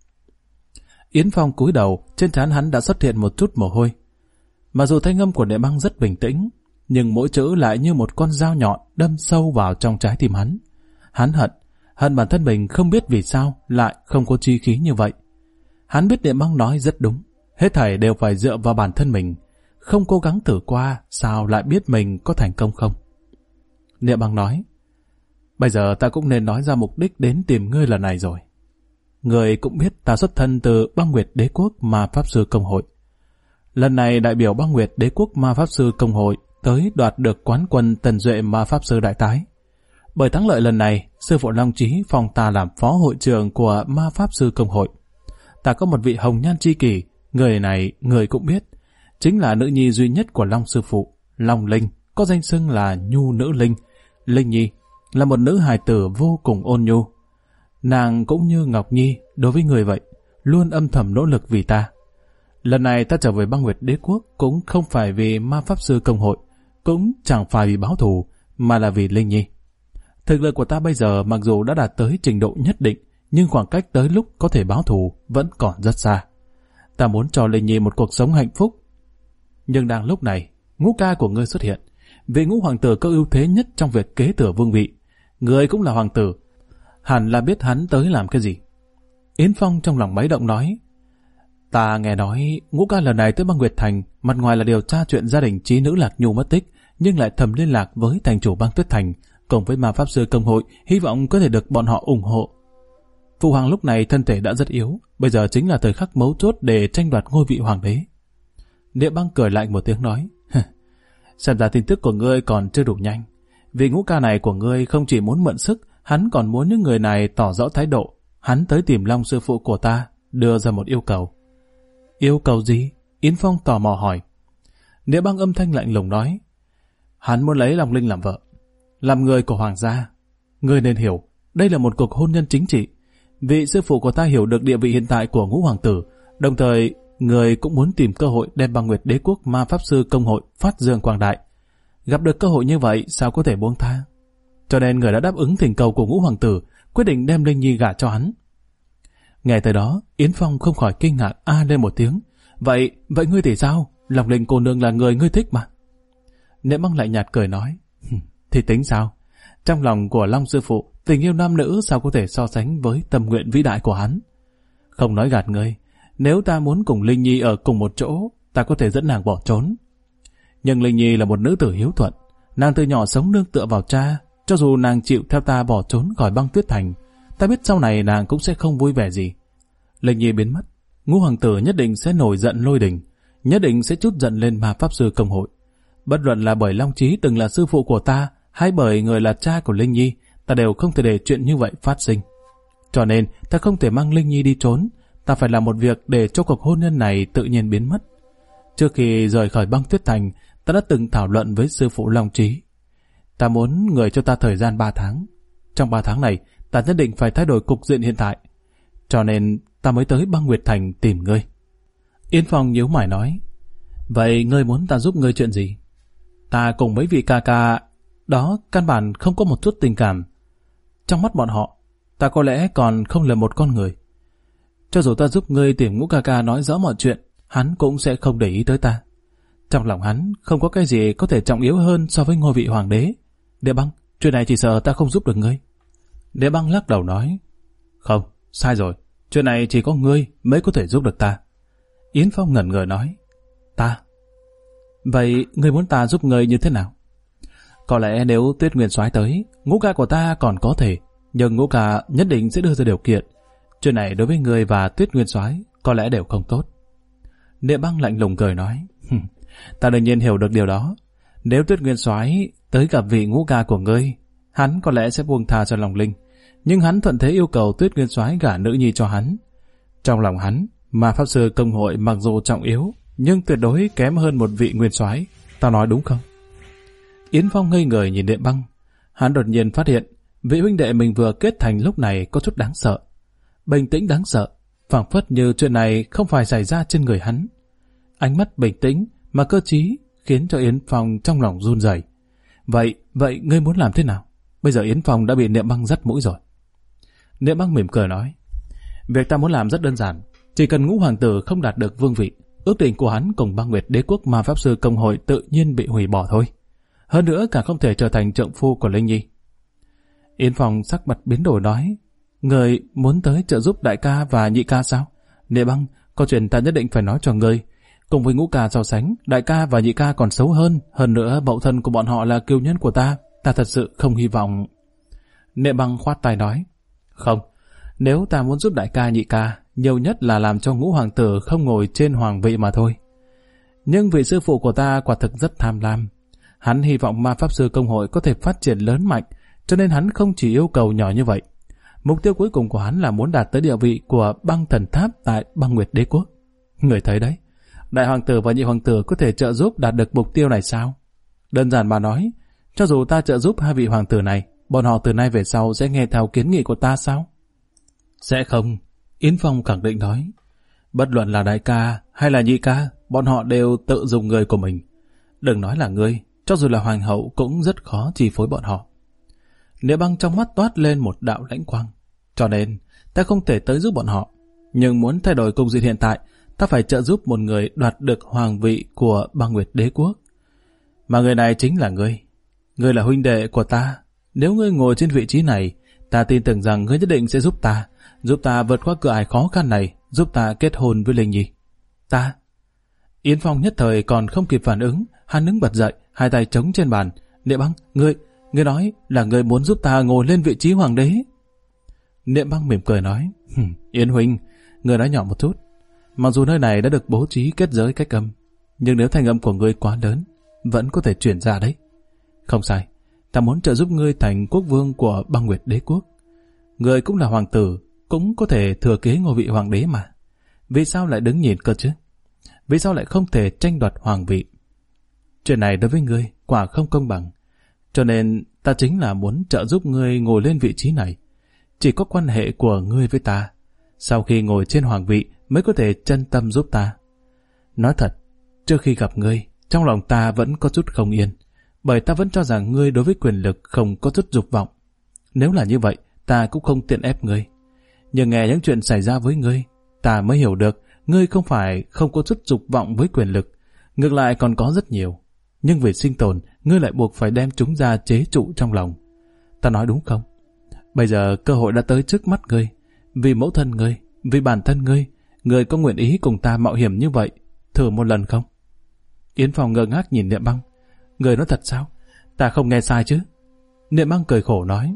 Yến Phong cúi đầu, trên trán hắn đã xuất hiện một chút mồ hôi. Mặc dù thanh âm của Niệm Băng rất bình tĩnh, nhưng mỗi chữ lại như một con dao nhọn đâm sâu vào trong trái tim hắn. Hắn hận bản thân mình không biết vì sao lại không có chi khí như vậy. Hắn biết Niệm Băng nói rất đúng, hết thảy đều phải dựa vào bản thân mình. Không cố gắng thử qua, sao lại biết mình có thành công không? Niệm Băng nói, bây giờ ta cũng nên nói ra mục đích đến tìm ngươi lần này rồi. Ngươi cũng biết ta xuất thân từ Băng Nguyệt Đế Quốc Ma Pháp Sư Công Hội. Lần này đại biểu Băng Nguyệt Đế Quốc Ma Pháp Sư Công Hội tới đoạt được quán quân Tần Duệ Ma Pháp Sư Đại Tái. Bởi thắng lợi lần này, sư phụ Long Chí phong ta làm phó hội trưởng của Ma Pháp Sư Công Hội. Ta có một vị hồng nhan chi kỷ, người này người cũng biết, chính là nữ nhi duy nhất của Long sư phụ, Long Linh, có danh xưng là Nhu Nữ Linh. Linh Nhi là một nữ hài tử vô cùng ôn nhu. Nàng cũng như Ngọc Nhi đối với người vậy, luôn âm thầm nỗ lực vì ta. Lần này ta trở về Băng Nguyệt Đế Quốc cũng không phải vì Ma Pháp Sư Công Hội, cũng chẳng phải vì báo thù, mà là vì Linh Nhi. Thực lực của ta bây giờ mặc dù đã đạt tới trình độ nhất định, nhưng khoảng cách tới lúc có thể báo thù vẫn còn rất xa. Ta muốn cho Linh Nhi một cuộc sống hạnh phúc. Nhưng đang lúc này, ngũ ca của ngươi xuất hiện. Vị ngũ hoàng tử có ưu thế nhất trong việc kế thừa vương vị. Ngươi cũng là hoàng tử, hẳn là biết hắn tới làm cái gì. Yến Phong trong lòng máy động nói, ta nghe nói ngũ ca lần này tới Băng Nguyệt Thành, mặt ngoài là điều tra chuyện gia đình trí nữ Lạc Nhu mất tích, nhưng lại thầm liên lạc với thành chủ Băng Tuyết Thành, cùng với Ma Pháp Sư Công Hội, hy vọng có thể được bọn họ ủng hộ. Phụ hoàng lúc này thân thể đã rất yếu, bây giờ chính là thời khắc mấu chốt để tranh đoạt ngôi vị hoàng đế. Niệm Băng cười lạnh một tiếng nói, xem ra tin tức của ngươi còn chưa đủ nhanh. Vì ngũ ca này của ngươi không chỉ muốn mượn sức, hắn còn muốn những người này tỏ rõ thái độ. Hắn tới tìm Long sư phụ của ta, đưa ra một yêu cầu. Yêu cầu gì? Yến Phong tò mò hỏi. Niệm Băng âm thanh lạnh lùng nói, hắn muốn lấy Long Linh làm vợ, làm người của hoàng gia. Ngươi nên hiểu, đây là một cuộc hôn nhân chính trị. Vị sư phụ của ta hiểu được địa vị hiện tại của ngũ hoàng tử, đồng thời người cũng muốn tìm cơ hội đem Băng Nguyệt Đế Quốc Ma Pháp Sư Công Hội phát dương quang đại. Gặp được cơ hội như vậy sao có thể buông tha? Cho nên người đã đáp ứng thỉnh cầu của ngũ hoàng tử, quyết định đem Linh Nhi gả cho hắn. Nghe tới đó, Yến Phong không khỏi kinh ngạc lên một tiếng. Vậy ngươi thì sao? Long Linh cô nương là người ngươi thích mà. Niệm Băng lại nhạt cười nói, thì tính sao? Trong lòng của Long sư phụ, tình yêu nam nữ sao có thể so sánh với tâm nguyện vĩ đại của hắn? Không nói gạt ngươi, nếu ta muốn cùng Linh Nhi ở cùng một chỗ, ta có thể dẫn nàng bỏ trốn. Nhưng Linh Nhi là một nữ tử hiếu thuận, nàng từ nhỏ sống nương tựa vào cha, cho dù nàng chịu theo ta bỏ trốn khỏi Băng Tuyết Thành, ta biết sau này nàng cũng sẽ không vui vẻ gì. Linh Nhi biến mất, ngũ hoàng tử nhất định sẽ nổi giận lôi đình, nhất định sẽ trút giận lên Ma Pháp Sư Công Hội. Bất luận là bởi Long Chí từng là sư phụ của ta, hay bởi người là cha của Linh Nhi, ta đều không thể để chuyện như vậy phát sinh. Cho nên ta không thể mang Linh Nhi đi trốn, ta phải làm một việc để cho cuộc hôn nhân này tự nhiên biến mất. Trước khi rời khỏi Băng Tuyết Thành, ta đã từng thảo luận với sư phụ Long Chí. Ta muốn người cho ta thời gian 3 tháng. Trong 3 tháng này, ta nhất định phải thay đổi cục diện hiện tại. Cho nên ta mới tới Băng Nguyệt Thành tìm ngươi. Yến Phong nhíu mày nói, vậy ngươi muốn ta giúp ngươi chuyện gì? Ta cùng mấy vị ca ca đó căn bản không có một chút tình cảm. Trong mắt bọn họ, ta có lẽ còn không là một con người. Cho dù ta giúp ngươi tìm ngũ ca ca nói rõ mọi chuyện, hắn cũng sẽ không để ý tới ta. Trong lòng hắn không có cái gì có thể trọng yếu hơn so với ngôi vị hoàng đế. Địa Băng, chuyện này chỉ sợ ta không giúp được ngươi. Địa Băng lắc đầu nói, không, sai rồi, chuyện này chỉ có ngươi mới có thể giúp được ta. Yến Phong ngẩn ngơ nói, ta? Vậy ngươi muốn ta giúp ngươi như thế nào? Có lẽ nếu Tuyết Nguyên Soái tới, ngũ ca của ta còn có thể, nhưng ngũ ca nhất định sẽ đưa ra điều kiện. Chuyện này đối với ngươi và Tuyết Nguyên Soái có lẽ đều không tốt. Niệm Băng lạnh lùng cười nói, ta đương nhiên hiểu được điều đó. Nếu Tuyết Nguyên Soái tới gặp vị ngũ ca của ngươi, hắn có lẽ sẽ buông tha cho Long Linh, nhưng hắn thuận thế yêu cầu Tuyết Nguyên Soái gả nữ nhi cho hắn. Trong lòng hắn, Ma Pháp Sư Công Hội mặc dù trọng yếu, nhưng tuyệt đối kém hơn một vị nguyên soái. Ta nói đúng không? Yến Phong ngây người nhìn Niệm Băng. Hắn đột nhiên phát hiện vị huynh đệ mình vừa kết thành lúc này có chút đáng sợ. Bình tĩnh đáng sợ, phảng phất như chuyện này không phải xảy ra trên người hắn. Ánh mắt bình tĩnh mà cơ trí khiến cho Yến Phong trong lòng run rẩy. Vậy ngươi muốn làm thế nào? Bây giờ Yến Phong đã bị Niệm Băng dắt mũi rồi. Niệm Băng mỉm cười nói, việc ta muốn làm rất đơn giản, chỉ cần Ngũ Hoàng tử không đạt được vương vị, ước định của hắn cùng Băng Nguyệt Đế quốc Ma Pháp Sư Công hội tự nhiên bị hủy bỏ thôi. Hơn nữa cả không thể trở thành trượng phu của Linh Nhi. Yến Phong sắc mặt biến đổi nói, người muốn tới trợ giúp đại ca và nhị ca sao? Niệm Băng, có chuyện ta nhất định phải nói cho ngươi. Cùng với Ngũ ca so sánh, đại ca và nhị ca còn xấu hơn nữa mẫu thân của bọn họ là kiêu nhân của ta thật sự không hy vọng. Niệm Băng khoát tay nói, không, nếu ta muốn giúp đại ca nhị ca, nhiều nhất là làm cho Ngũ Hoàng tử không ngồi trên hoàng vị mà thôi. Nhưng vị sư phụ của ta quả thực rất tham lam. Hắn hy vọng Ma Pháp Sư Công hội có thể phát triển lớn mạnh, cho nên hắn không chỉ yêu cầu nhỏ như vậy. Mục tiêu cuối cùng của hắn là muốn đạt tới địa vị của Băng Thần Tháp tại Băng Nguyệt Đế quốc. Người thấy đấy, đại hoàng tử và nhị hoàng tử có thể trợ giúp đạt được mục tiêu này sao? Đơn giản mà nói, cho dù ta trợ giúp hai vị hoàng tử này, bọn họ từ nay về sau sẽ nghe theo kiến nghị của ta sao? Sẽ không, Yến Phong khẳng định nói. Bất luận là đại ca hay là nhị ca, bọn họ đều tự dùng người của mình. Đừng nói là ngươi, cho dù là hoàng hậu cũng rất khó chi phối bọn họ. Niệm Băng trong mắt toát lên một đạo lãnh quang. Cho nên, ta không thể tới giúp bọn họ. Nhưng muốn thay đổi cục diện hiện tại, ta phải trợ giúp một người đoạt được hoàng vị của Băng Nguyệt Đế quốc. Mà người này chính là ngươi. Ngươi là huynh đệ của ta. Nếu ngươi ngồi trên vị trí này, ta tin tưởng rằng ngươi nhất định sẽ giúp ta vượt qua cửa ải khó khăn này, giúp ta kết hôn với Linh Nhi. Ta? Yến Phong nhất thời còn không kịp phản ứng, hắn đứng bật dậy, hai tay chống trên bàn. Niệm Băng, ngươi nói là ngươi muốn giúp ta ngồi lên vị trí hoàng đế. Niệm Băng mỉm cười nói, Yến huynh, ngươi nói nhỏ một chút. Mặc dù nơi này đã được bố trí kết giới cách âm, nhưng nếu thanh âm của ngươi quá lớn, vẫn có thể truyền ra đấy. Không sai, ta muốn trợ giúp ngươi thành quốc vương của Băng Nguyệt Đế quốc. Ngươi cũng là hoàng tử, cũng có thể thừa kế ngôi vị hoàng đế mà. Vì sao lại đứng nhìn cơ chứ? Vì sao lại không thể tranh đoạt hoàng vị? Chuyện này đối với ngươi quả không công bằng. Cho nên ta chính là muốn trợ giúp ngươi ngồi lên vị trí này. Chỉ có quan hệ của ngươi với ta, sau khi ngồi trên hoàng vị mới có thể chân tâm giúp ta. Nói thật, trước khi gặp ngươi, trong lòng ta vẫn có chút không yên, bởi ta vẫn cho rằng ngươi đối với quyền lực không có chút dục vọng. Nếu là như vậy, ta cũng không tiện ép ngươi. Nhưng nghe những chuyện xảy ra với ngươi, ta mới hiểu được ngươi không phải không có chút dục vọng với quyền lực, ngược lại còn có rất nhiều. Nhưng vì sinh tồn, ngươi lại buộc phải đem chúng ra chế trụ trong lòng. Ta nói đúng không? Bây giờ cơ hội đã tới trước mắt ngươi. Vì mẫu thân ngươi, vì bản thân ngươi, ngươi có nguyện ý cùng ta mạo hiểm như vậy, thử một lần không? Yến Phong ngơ ngác nhìn Niệm Băng. Ngươi nói thật sao? Ta không nghe sai chứ? Niệm Băng cười khổ nói,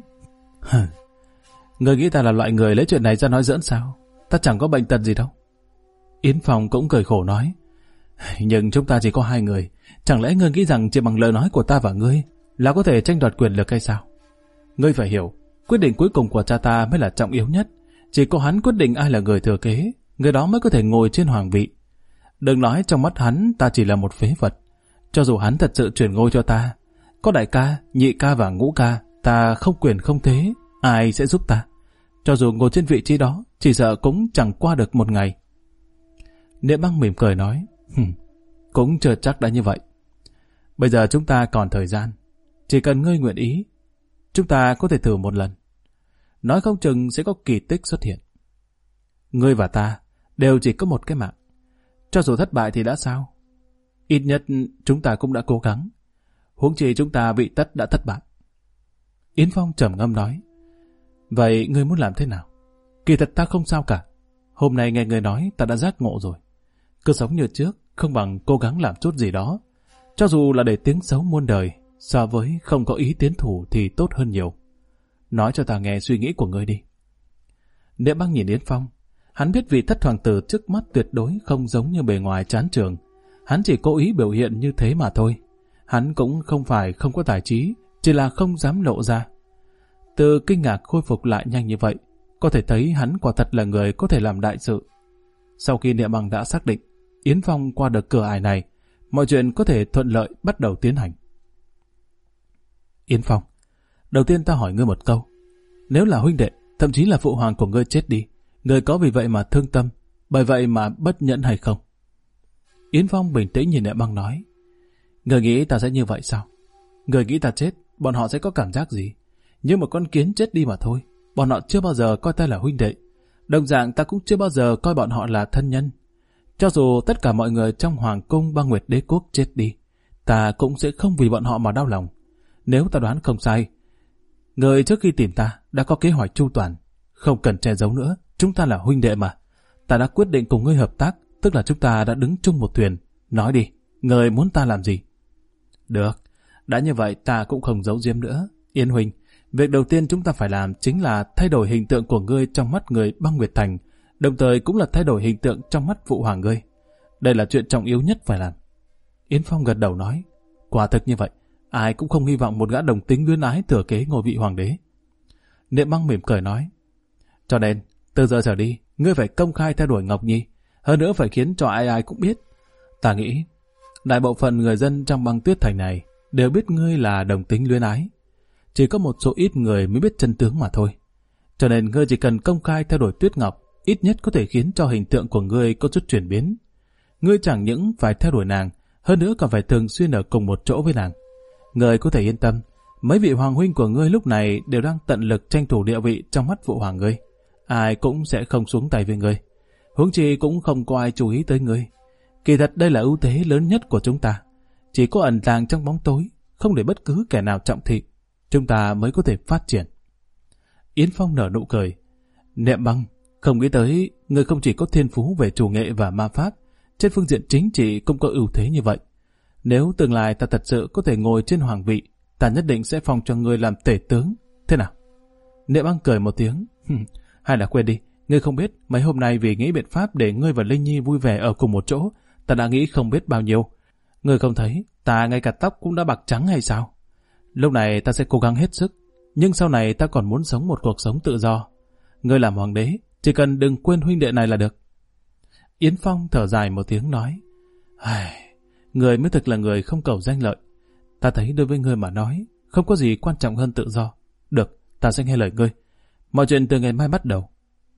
ngươi nghĩ ta là loại người lấy chuyện này ra nói giỡn sao? Ta chẳng có bệnh tật gì đâu. Yến Phong cũng cười khổ nói, nhưng chúng ta chỉ có hai người, chẳng lẽ ngươi nghĩ rằng chỉ bằng lời nói của ta và ngươi là có thể tranh đoạt quyền lực hay sao? Ngươi phải hiểu, quyết định cuối cùng của cha ta mới là trọng yếu nhất. Chỉ có hắn quyết định ai là người thừa kế, người đó mới có thể ngồi trên hoàng vị. Đừng nói trong mắt hắn ta chỉ là một phế vật. Cho dù hắn thật sự truyền ngôi cho ta, có đại ca, nhị ca và ngũ ca, ta không quyền không thế, ai sẽ giúp ta? Cho dù ngồi trên vị trí đó, chỉ sợ cũng chẳng qua được một ngày. Niệm Băng mỉm cười nói, cũng chưa chắc đã như vậy. Bây giờ chúng ta còn thời gian, chỉ cần ngươi nguyện ý, chúng ta có thể thử một lần. Nói không chừng sẽ có kỳ tích xuất hiện. Ngươi và ta đều chỉ có một cái mạng. Cho dù thất bại thì đã sao? Ít nhất chúng ta cũng đã cố gắng. Huống chi chúng ta bị đã thất bại. Yến Phong trầm ngâm nói, vậy ngươi muốn làm thế nào? Kỳ thật ta không sao cả. Hôm nay nghe ngươi nói ta đã giác ngộ rồi. Cứ sống như trước, không bằng cố gắng làm chút gì đó. Cho dù là để tiếng xấu muôn đời, so với không có ý tiến thủ thì tốt hơn nhiều. Nói cho ta nghe suy nghĩ của ngươi đi. Niệm Băng nhìn Yến Phong. Hắn biết vị thất hoàng tử trước mắt tuyệt đối không giống như bề ngoài chán trường. Hắn chỉ cố ý biểu hiện như thế mà thôi. Hắn cũng không phải không có tài trí, chỉ là không dám lộ ra. Từ kinh ngạc khôi phục lại nhanh như vậy, có thể thấy hắn quả thật là người có thể làm đại sự. Sau khi Niệm Băng đã xác định Yến Phong qua được cửa ải này, mọi chuyện có thể thuận lợi bắt đầu tiến hành. Yến Phong, đầu tiên ta hỏi ngươi một câu. Nếu là huynh đệ, thậm chí là phụ hoàng của ngươi chết đi, ngươi có vì vậy mà thương tâm, bởi vậy mà bất nhẫn hay không? Yến Phong bình tĩnh nhìn Niệm Băng nói, ngươi nghĩ ta sẽ như vậy sao? Ngươi nghĩ ta chết, bọn họ sẽ có cảm giác gì? Như một con kiến chết đi mà thôi. Bọn họ chưa bao giờ coi ta là huynh đệ. Đồng dạng ta cũng chưa bao giờ coi bọn họ là thân nhân. Cho dù tất cả mọi người trong Hoàng cung Băng Nguyệt Đế Quốc chết đi, ta cũng sẽ không vì bọn họ mà đau lòng. Nếu ta đoán không sai, người trước khi tìm ta đã có kế hoạch chu toàn. Không cần che giấu nữa, chúng ta là huynh đệ mà. Ta đã quyết định cùng ngươi hợp tác, tức là chúng ta đã đứng chung một thuyền. Nói đi, người muốn ta làm gì? Được, đã như vậy ta cũng không giấu giếm nữa. Yến huynh, việc đầu tiên chúng ta phải làm chính là thay đổi hình tượng của ngươi trong mắt người Băng Nguyệt Thành, đồng thời cũng là thay đổi hình tượng trong mắt phụ hoàng ngươi. Đây là chuyện trọng yếu nhất phải làm. Yến Phong gật đầu nói, quả thực như vậy, ai cũng không hy vọng một gã đồng tính luyến ái thừa kế ngôi vị hoàng đế. Niệm Băng mỉm cười nói, cho nên, từ giờ trở đi, ngươi phải công khai theo đuổi Ngọc Nhi, hơn nữa phải khiến cho ai ai cũng biết. Ta nghĩ, đại bộ phận người dân trong Băng Tuyết Thành này đều biết ngươi là đồng tính luyến ái. Chỉ có một số ít người mới biết chân tướng mà thôi. Cho nên ngươi chỉ cần công khai theo đuổi Tuyết Ngọc, ít nhất có thể khiến cho hình tượng của ngươi có chút chuyển biến. Ngươi chẳng những phải theo đuổi nàng, hơn nữa còn phải thường xuyên ở cùng một chỗ với nàng. Ngươi có thể yên tâm, mấy vị hoàng huynh của ngươi lúc này đều đang tận lực tranh thủ địa vị trong mắt phụ hoàng ngươi. Ai cũng sẽ không xuống tay với ngươi. Huống chi cũng không có ai chú ý tới ngươi. Kỳ thật đây là ưu thế lớn nhất của chúng ta. Chỉ có ẩn tàng trong bóng tối, không để bất cứ kẻ nào trọng thị, chúng ta mới có thể phát triển. Yến Phong nở nụ cười. Niệm Băng, không nghĩ tới ngươi không chỉ có thiên phú về chủ nghệ và ma pháp, trên phương diện chính trị cũng có ưu thế như vậy. Nếu tương lai ta thật sự có thể ngồi trên hoàng vị, ta nhất định sẽ phong cho ngươi làm tể tướng. Thế nào? Niệm Băng cười một tiếng. Hay là quên đi, ngươi không biết mấy hôm nay vì nghĩ biện pháp để ngươi và Linh Nhi vui vẻ ở cùng một chỗ, ta đã nghĩ không biết bao nhiêu. Ngươi không thấy ta ngay cả tóc cũng đã bạc trắng hay sao? Lúc này ta sẽ cố gắng hết sức, nhưng sau này ta còn muốn sống một cuộc sống tự do. Ngươi làm hoàng đế, chỉ cần đừng quên huynh đệ này là được. Yến Phong thở dài một tiếng nói, người mới thực là người không cầu danh lợi. Ta thấy đối với ngươi mà nói, không có gì quan trọng hơn tự do. Được, ta sẽ nghe lời ngươi. Mọi chuyện từ ngày mai bắt đầu.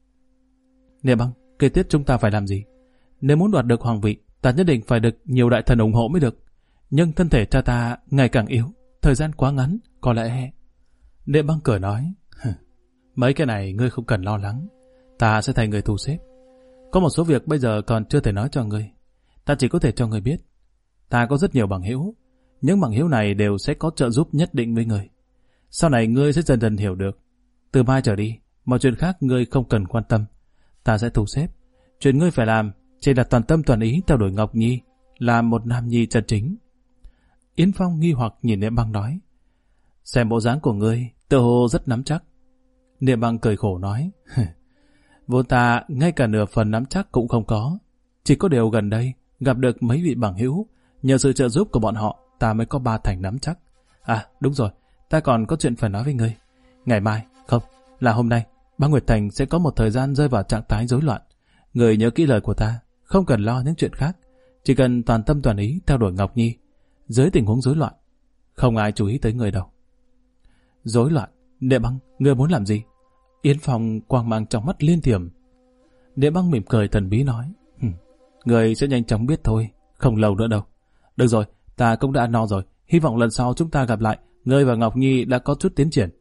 Niệm Băng, kế tiếp chúng ta phải làm gì? Nếu muốn đoạt được hoàng vị, ta nhất định phải được nhiều đại thần ủng hộ mới được. Nhưng thân thể cha ta ngày càng yếu, thời gian quá ngắn, có lẽ... Niệm Băng cười nói, mấy cái này ngươi không cần lo lắng, ta sẽ thay người thu xếp. Có một số việc bây giờ còn chưa thể nói cho ngươi, ta chỉ có thể cho ngươi biết. Ta có rất nhiều bằng hữu, những bằng hữu này đều sẽ có trợ giúp nhất định với ngươi. Sau này ngươi sẽ dần dần hiểu được. Từ mai trở đi, mọi chuyện khác ngươi không cần quan tâm, ta sẽ thu xếp. Chuyện ngươi phải làm chỉ là toàn tâm toàn ý theo đuổi Ngọc Nhi, làm một nam nhi chân chính. Yến Phong nghi hoặc nhìn Niệm Băng nói, xem bộ dáng của ngươi tựa hồ rất nắm chắc. Niệm Băng cười khổ nói, vốn ta ngay cả nửa phần nắm chắc cũng không có. Chỉ có điều gần đây gặp được mấy vị bằng hữu, nhờ sự trợ giúp của bọn họ ta mới có 3 thành nắm chắc. À đúng rồi, ta còn có chuyện phải nói với ngươi. Ngày mai, không, là hôm nay, Băng Nguyệt Thành sẽ có một thời gian rơi vào trạng thái rối loạn. Ngươi nhớ kỹ lời của ta, không cần lo những chuyện khác, chỉ cần toàn tâm toàn ý theo đuổi Ngọc Nhi. Dưới tình huống rối loạn, không ai chú ý tới người đâu. Rối loạn? Niệm Băng, ngươi muốn làm gì? Yến Phong quang mang trong mắt liên thiểm. Niệm Băng mỉm cười thần bí nói, ngươi sẽ nhanh chóng biết thôi, không lâu nữa đâu. Được rồi, ta cũng đã no rồi, hy vọng lần sau chúng ta gặp lại, ngươi và Ngọc Nhi đã có chút tiến triển.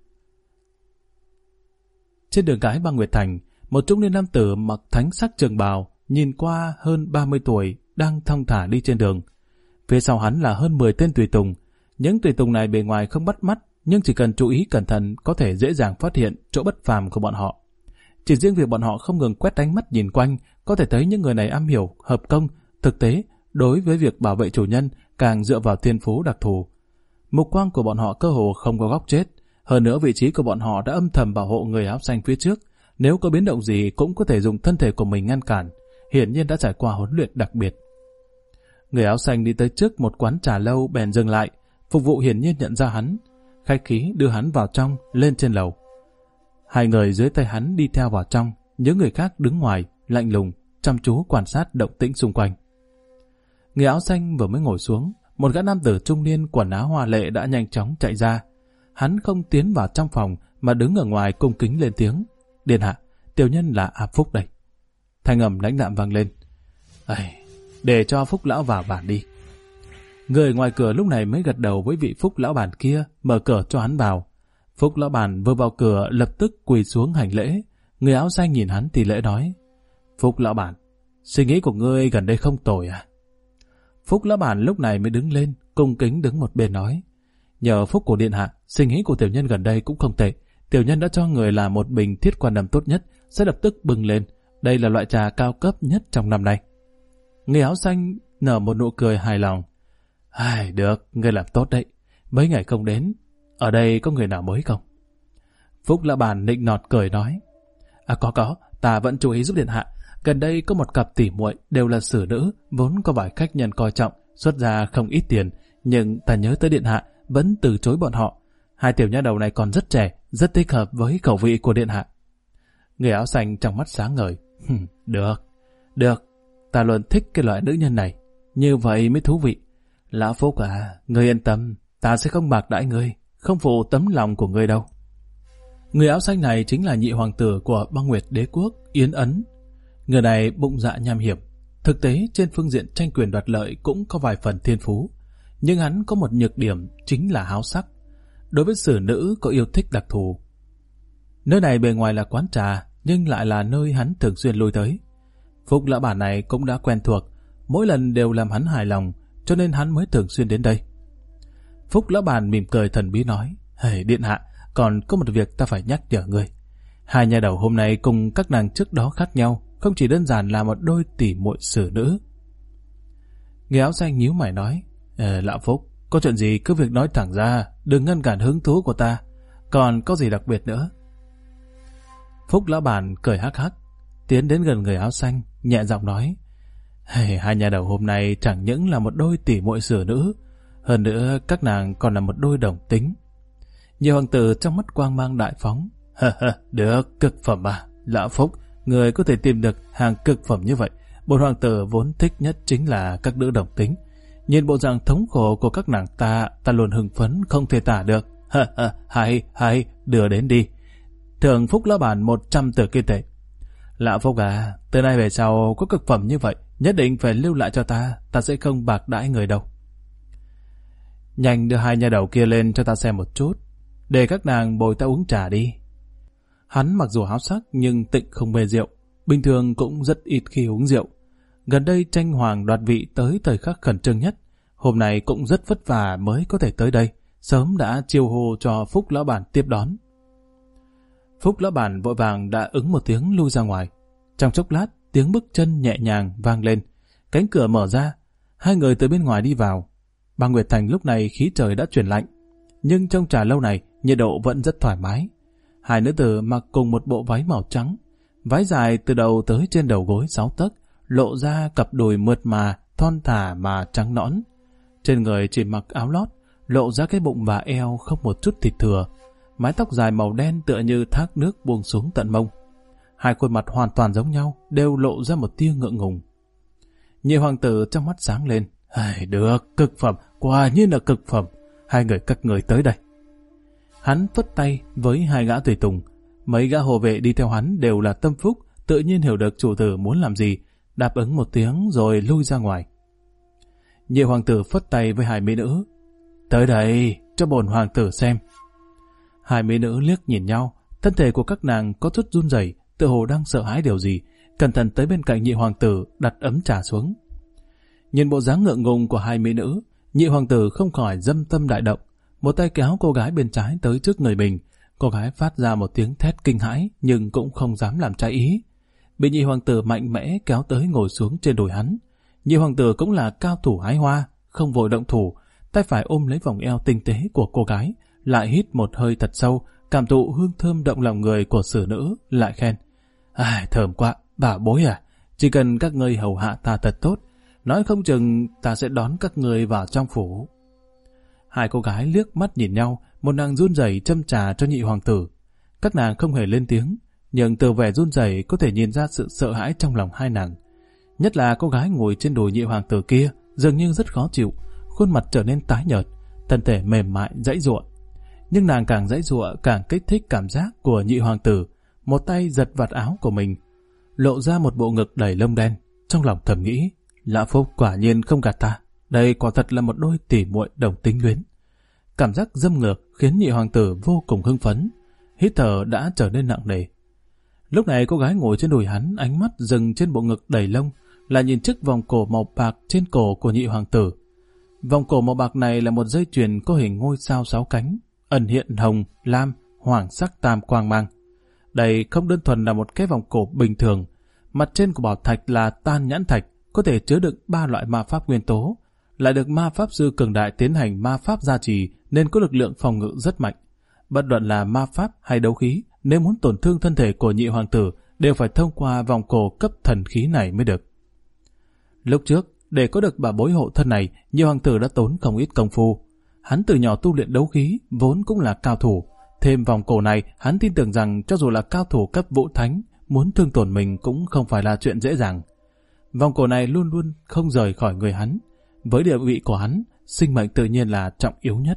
Trên đường cái Băng Nguyệt Thành, một trung niên nam tử mặc thánh sắc trường bào, nhìn qua hơn 30 tuổi, đang thong thả đi trên đường. Phía sau hắn là hơn 10 tên tùy tùng. Những tùy tùng này bề ngoài không bắt mắt, nhưng chỉ cần chú ý cẩn thận có thể dễ dàng phát hiện chỗ bất phàm của bọn họ. Chỉ riêng việc bọn họ không ngừng quét ánh mắt nhìn quanh, có thể thấy những người này am hiểu, hợp công, thực tế, đối với việc bảo vệ chủ nhân càng dựa vào thiên phú đặc thù. Mục quang của bọn họ cơ hồ không có góc chết, hơn nữa vị trí của bọn họ đã âm thầm bảo hộ người áo xanh phía trước, nếu có biến động gì cũng có thể dùng thân thể của mình ngăn cản, hiển nhiên đã trải qua huấn luyện đặc biệt. Người áo xanh đi tới trước một quán trà lâu bèn dừng lại, phục vụ hiển nhiên nhận ra hắn, khách khí đưa hắn vào trong, lên trên lầu. Hai người dưới tay hắn đi theo vào trong, những người khác đứng ngoài, lạnh lùng, chăm chú quan sát động tĩnh xung quanh. Người áo xanh vừa mới ngồi xuống, một gã nam tử trung niên quần áo hoa lệ đã nhanh chóng chạy ra. Hắn không tiến vào trong phòng mà đứng ở ngoài cung kính lên tiếng. Điện hạ, tiểu nhân là A Phúc đây. Thanh âm lãnh đạm vang lên. Để cho Phúc lão vào bàn đi. Người ngoài cửa lúc này mới gật đầu với vị Phúc lão bản kia, mở cửa cho hắn vào. Phúc lão bản vừa vào cửa lập tức quỳ xuống hành lễ. Người áo xanh nhìn hắn thì lễ nói. Phúc lão bản, suy nghĩ của ngươi gần đây không tồi à? Phúc lão bản lúc này mới đứng lên, cung kính đứng một bên nói. Nhờ phúc của điện hạ, suy nghĩ của tiểu nhân gần đây cũng không tệ. Tiểu nhân đã cho người làm một bình thiết quan đầm tốt nhất, sẽ lập tức bưng lên. Đây là loại trà cao cấp nhất trong năm nay. Người áo xanh nở một nụ cười hài lòng. Được, ngươi làm tốt đấy. Mấy ngày không đến, ở đây có người nào mới không? Phúc lão bản nịnh nọt cười nói. Có, ta vẫn chú ý giúp điện hạ. Gần đây có một cặp tỉ muội đều là xử nữ, vốn có vài khách nhân coi trọng, xuất ra không ít tiền, nhưng ta nhớ tới điện hạ, vẫn từ chối bọn họ. Hai tiểu nha đầu này còn rất trẻ, rất thích hợp với khẩu vị của điện hạ. Người áo xanh trong mắt sáng ngời. Được, ta luôn thích cái loại nữ nhân này, như vậy mới thú vị. Lão Phúc à, ngươi yên tâm, ta sẽ không bạc đãi ngươi, không phụ tấm lòng của ngươi đâu. Người áo xanh này chính là nhị hoàng tử của Băng Nguyệt Đế quốc, Yến Ấn. Người này bụng dạ nham hiểm, thực tế trên phương diện tranh quyền đoạt lợi cũng có vài phần thiên phú, nhưng hắn có một nhược điểm chính là háo sắc. Đối với xử nữ có yêu thích đặc thù. Nơi này bề ngoài là quán trà, nhưng lại là nơi hắn thường xuyên lui tới. Phúc lão bản này cũng đã quen thuộc, mỗi lần đều làm hắn hài lòng, cho nên hắn mới thường xuyên đến đây. Phúc lão bản mỉm cười thần bí nói. Điện hạ, còn có một việc ta phải nhắc nhở ngươi. Hai nhà đầu hôm nay cùng các nàng trước đó khác nhau, không chỉ đơn giản là một đôi tỷ muội xử nữ. Người áo xanh nhíu mày nói. Lão Phúc, có chuyện gì cứ việc nói thẳng ra, đừng ngăn cản hứng thú của ta. Còn có gì đặc biệt nữa? Phúc lão bản cười hắc hắc, tiến đến gần người áo xanh, nhẹ giọng nói. Hai nhà đầu hôm nay chẳng những là một đôi tỷ muội xử nữ, hơn nữa các nàng còn là một đôi đồng tính. Nhiều hoàng tử trong mắt quang mang đại phóng. Được, cực phẩm à, Lão Phúc, người có thể tìm được hàng cực phẩm như vậy. Bổn hoàng tử vốn thích nhất chính là các nữ đồng tính. Nhìn bộ dạng thống khổ của các nàng ta luôn hưng phấn không thể tả được. Hay, đưa đến đi. Thưởng Phúc lão bản 100 tờ kim tệ. Lão Phúc à, từ nay về sau có cực phẩm như vậy, nhất định phải lưu lại cho ta sẽ không bạc đãi người đâu. Nhanh đưa hai nhà đầu kia lên cho ta xem một chút, để các nàng bồi ta uống trà đi. Hắn mặc dù háo sắc nhưng tịnh không mê rượu, bình thường cũng rất ít khi uống rượu. Gần đây tranh hoàng đoạt vị tới thời khắc khẩn trương nhất, hôm nay cũng rất vất vả mới có thể tới đây, sớm đã chiêu hô cho Phúc lão bản tiếp đón. Phúc lão bản vội vàng đã ứng một tiếng lui ra ngoài. Trong chốc lát, tiếng bước chân nhẹ nhàng vang lên, cánh cửa mở ra, hai người từ bên ngoài đi vào. Băng Nguyệt Thành lúc này khí trời đã chuyển lạnh, nhưng trong trà lâu này nhiệt độ vẫn rất thoải mái. Hai nữ tử mặc cùng một bộ váy màu trắng, váy dài từ đầu tới trên đầu gối 6 tấc, lộ ra cặp đùi mượt mà, thon thả mà trắng nõn. Trên người chỉ mặc áo lót, lộ ra cái bụng và eo không một chút thịt thừa. Mái tóc dài màu đen tựa như thác nước buông xuống tận mông. Hai khuôn mặt hoàn toàn giống nhau, đều lộ ra một tia ngượng ngùng. Nhị hoàng tử trong mắt sáng lên. Được, cực phẩm, quả nhiên là cực phẩm. Hai người các người tới đây. Hắn phất tay với hai gã tùy tùng. Mấy gã hộ vệ đi theo hắn đều là tâm phúc, tự nhiên hiểu được chủ tử muốn làm gì, đáp ứng một tiếng rồi lui ra ngoài. Nhị hoàng tử phất tay với hai mỹ nữ. Tới đây, cho bổn hoàng tử xem. Hai mỹ nữ liếc nhìn nhau, thân thể của các nàng có chút run rẩy, tựa hồ đang sợ hãi điều gì, cẩn thận tới bên cạnh nhị hoàng tử đặt ấm trà xuống. Nhìn bộ dáng ngượng ngùng của hai mỹ nữ, nhị hoàng tử không khỏi dâm tâm đại động, một tay kéo cô gái bên trái tới trước người mình. Cô gái phát ra một tiếng thét kinh hãi nhưng cũng không dám làm trái ý. Bị nhị hoàng tử mạnh mẽ kéo tới ngồi xuống trên đùi hắn. Nhị hoàng tử cũng là cao thủ hái hoa, không vội động thủ, tay phải ôm lấy vòng eo tinh tế của cô gái, lại hít một hơi thật sâu, cảm thụ hương thơm động lòng người của xử nữ, lại khen. Thơm quá, bà bối à, chỉ cần các ngươi hầu hạ ta thật tốt, nói không chừng ta sẽ đón các ngươi vào trong phủ. Hai cô gái liếc mắt nhìn nhau, một nàng run rẩy châm trà cho nhị hoàng tử. Các nàng không hề lên tiếng, nhưng từ vẻ run rẩy có thể nhìn ra sự sợ hãi trong lòng hai nàng. Nhất là cô gái ngồi trên đùi nhị hoàng tử kia, dường như rất khó chịu, khuôn mặt trở nên tái nhợt, thân thể mềm mại giãy giụa. Nhưng nàng càng giãy giụa càng kích thích cảm giác của nhị hoàng tử. Một tay giật vạt áo của mình, lộ ra một bộ ngực đầy lông đen. Trong lòng thầm nghĩ, Lã Phúc quả nhiên không gạt ta, đây quả thật là một đôi tỉ muội đồng tính luyến. Cảm giác dâm ngược khiến nhị hoàng tử vô cùng hưng phấn, hít thở đã trở nên nặng nề. Lúc này cô gái ngồi trên đùi hắn, ánh mắt dừng trên bộ ngực đầy lông, là nhìn chiếc vòng cổ màu bạc trên cổ của nhị hoàng tử. Vòng cổ màu bạc này là một dây chuyền có hình ngôi sao 6 cánh, ẩn hiện hồng, lam, hoàng sắc tam quang mang. Đây không đơn thuần là một cái vòng cổ bình thường, mặt trên của bảo thạch là tan nhãn thạch, có thể chứa đựng 3 loại ma pháp nguyên tố, lại được ma pháp sư cường đại tiến hành ma pháp gia trì nên có lực lượng phòng ngự rất mạnh. Bất luận là ma pháp hay đấu khí, nếu muốn tổn thương thân thể của nhị hoàng tử đều phải thông qua vòng cổ cấp thần khí này mới được. Lúc trước, để có được bảo bối hộ thân này, nhị hoàng tử đã tốn không ít công phu. Hắn từ nhỏ tu luyện đấu khí, vốn cũng là cao thủ. Thêm vòng cổ này, hắn tin tưởng rằng cho dù là cao thủ cấp vũ thánh, muốn thương tổn mình cũng không phải là chuyện dễ dàng. Vòng cổ này luôn luôn không rời khỏi người hắn. Với địa vị của hắn, sinh mệnh tự nhiên là trọng yếu nhất.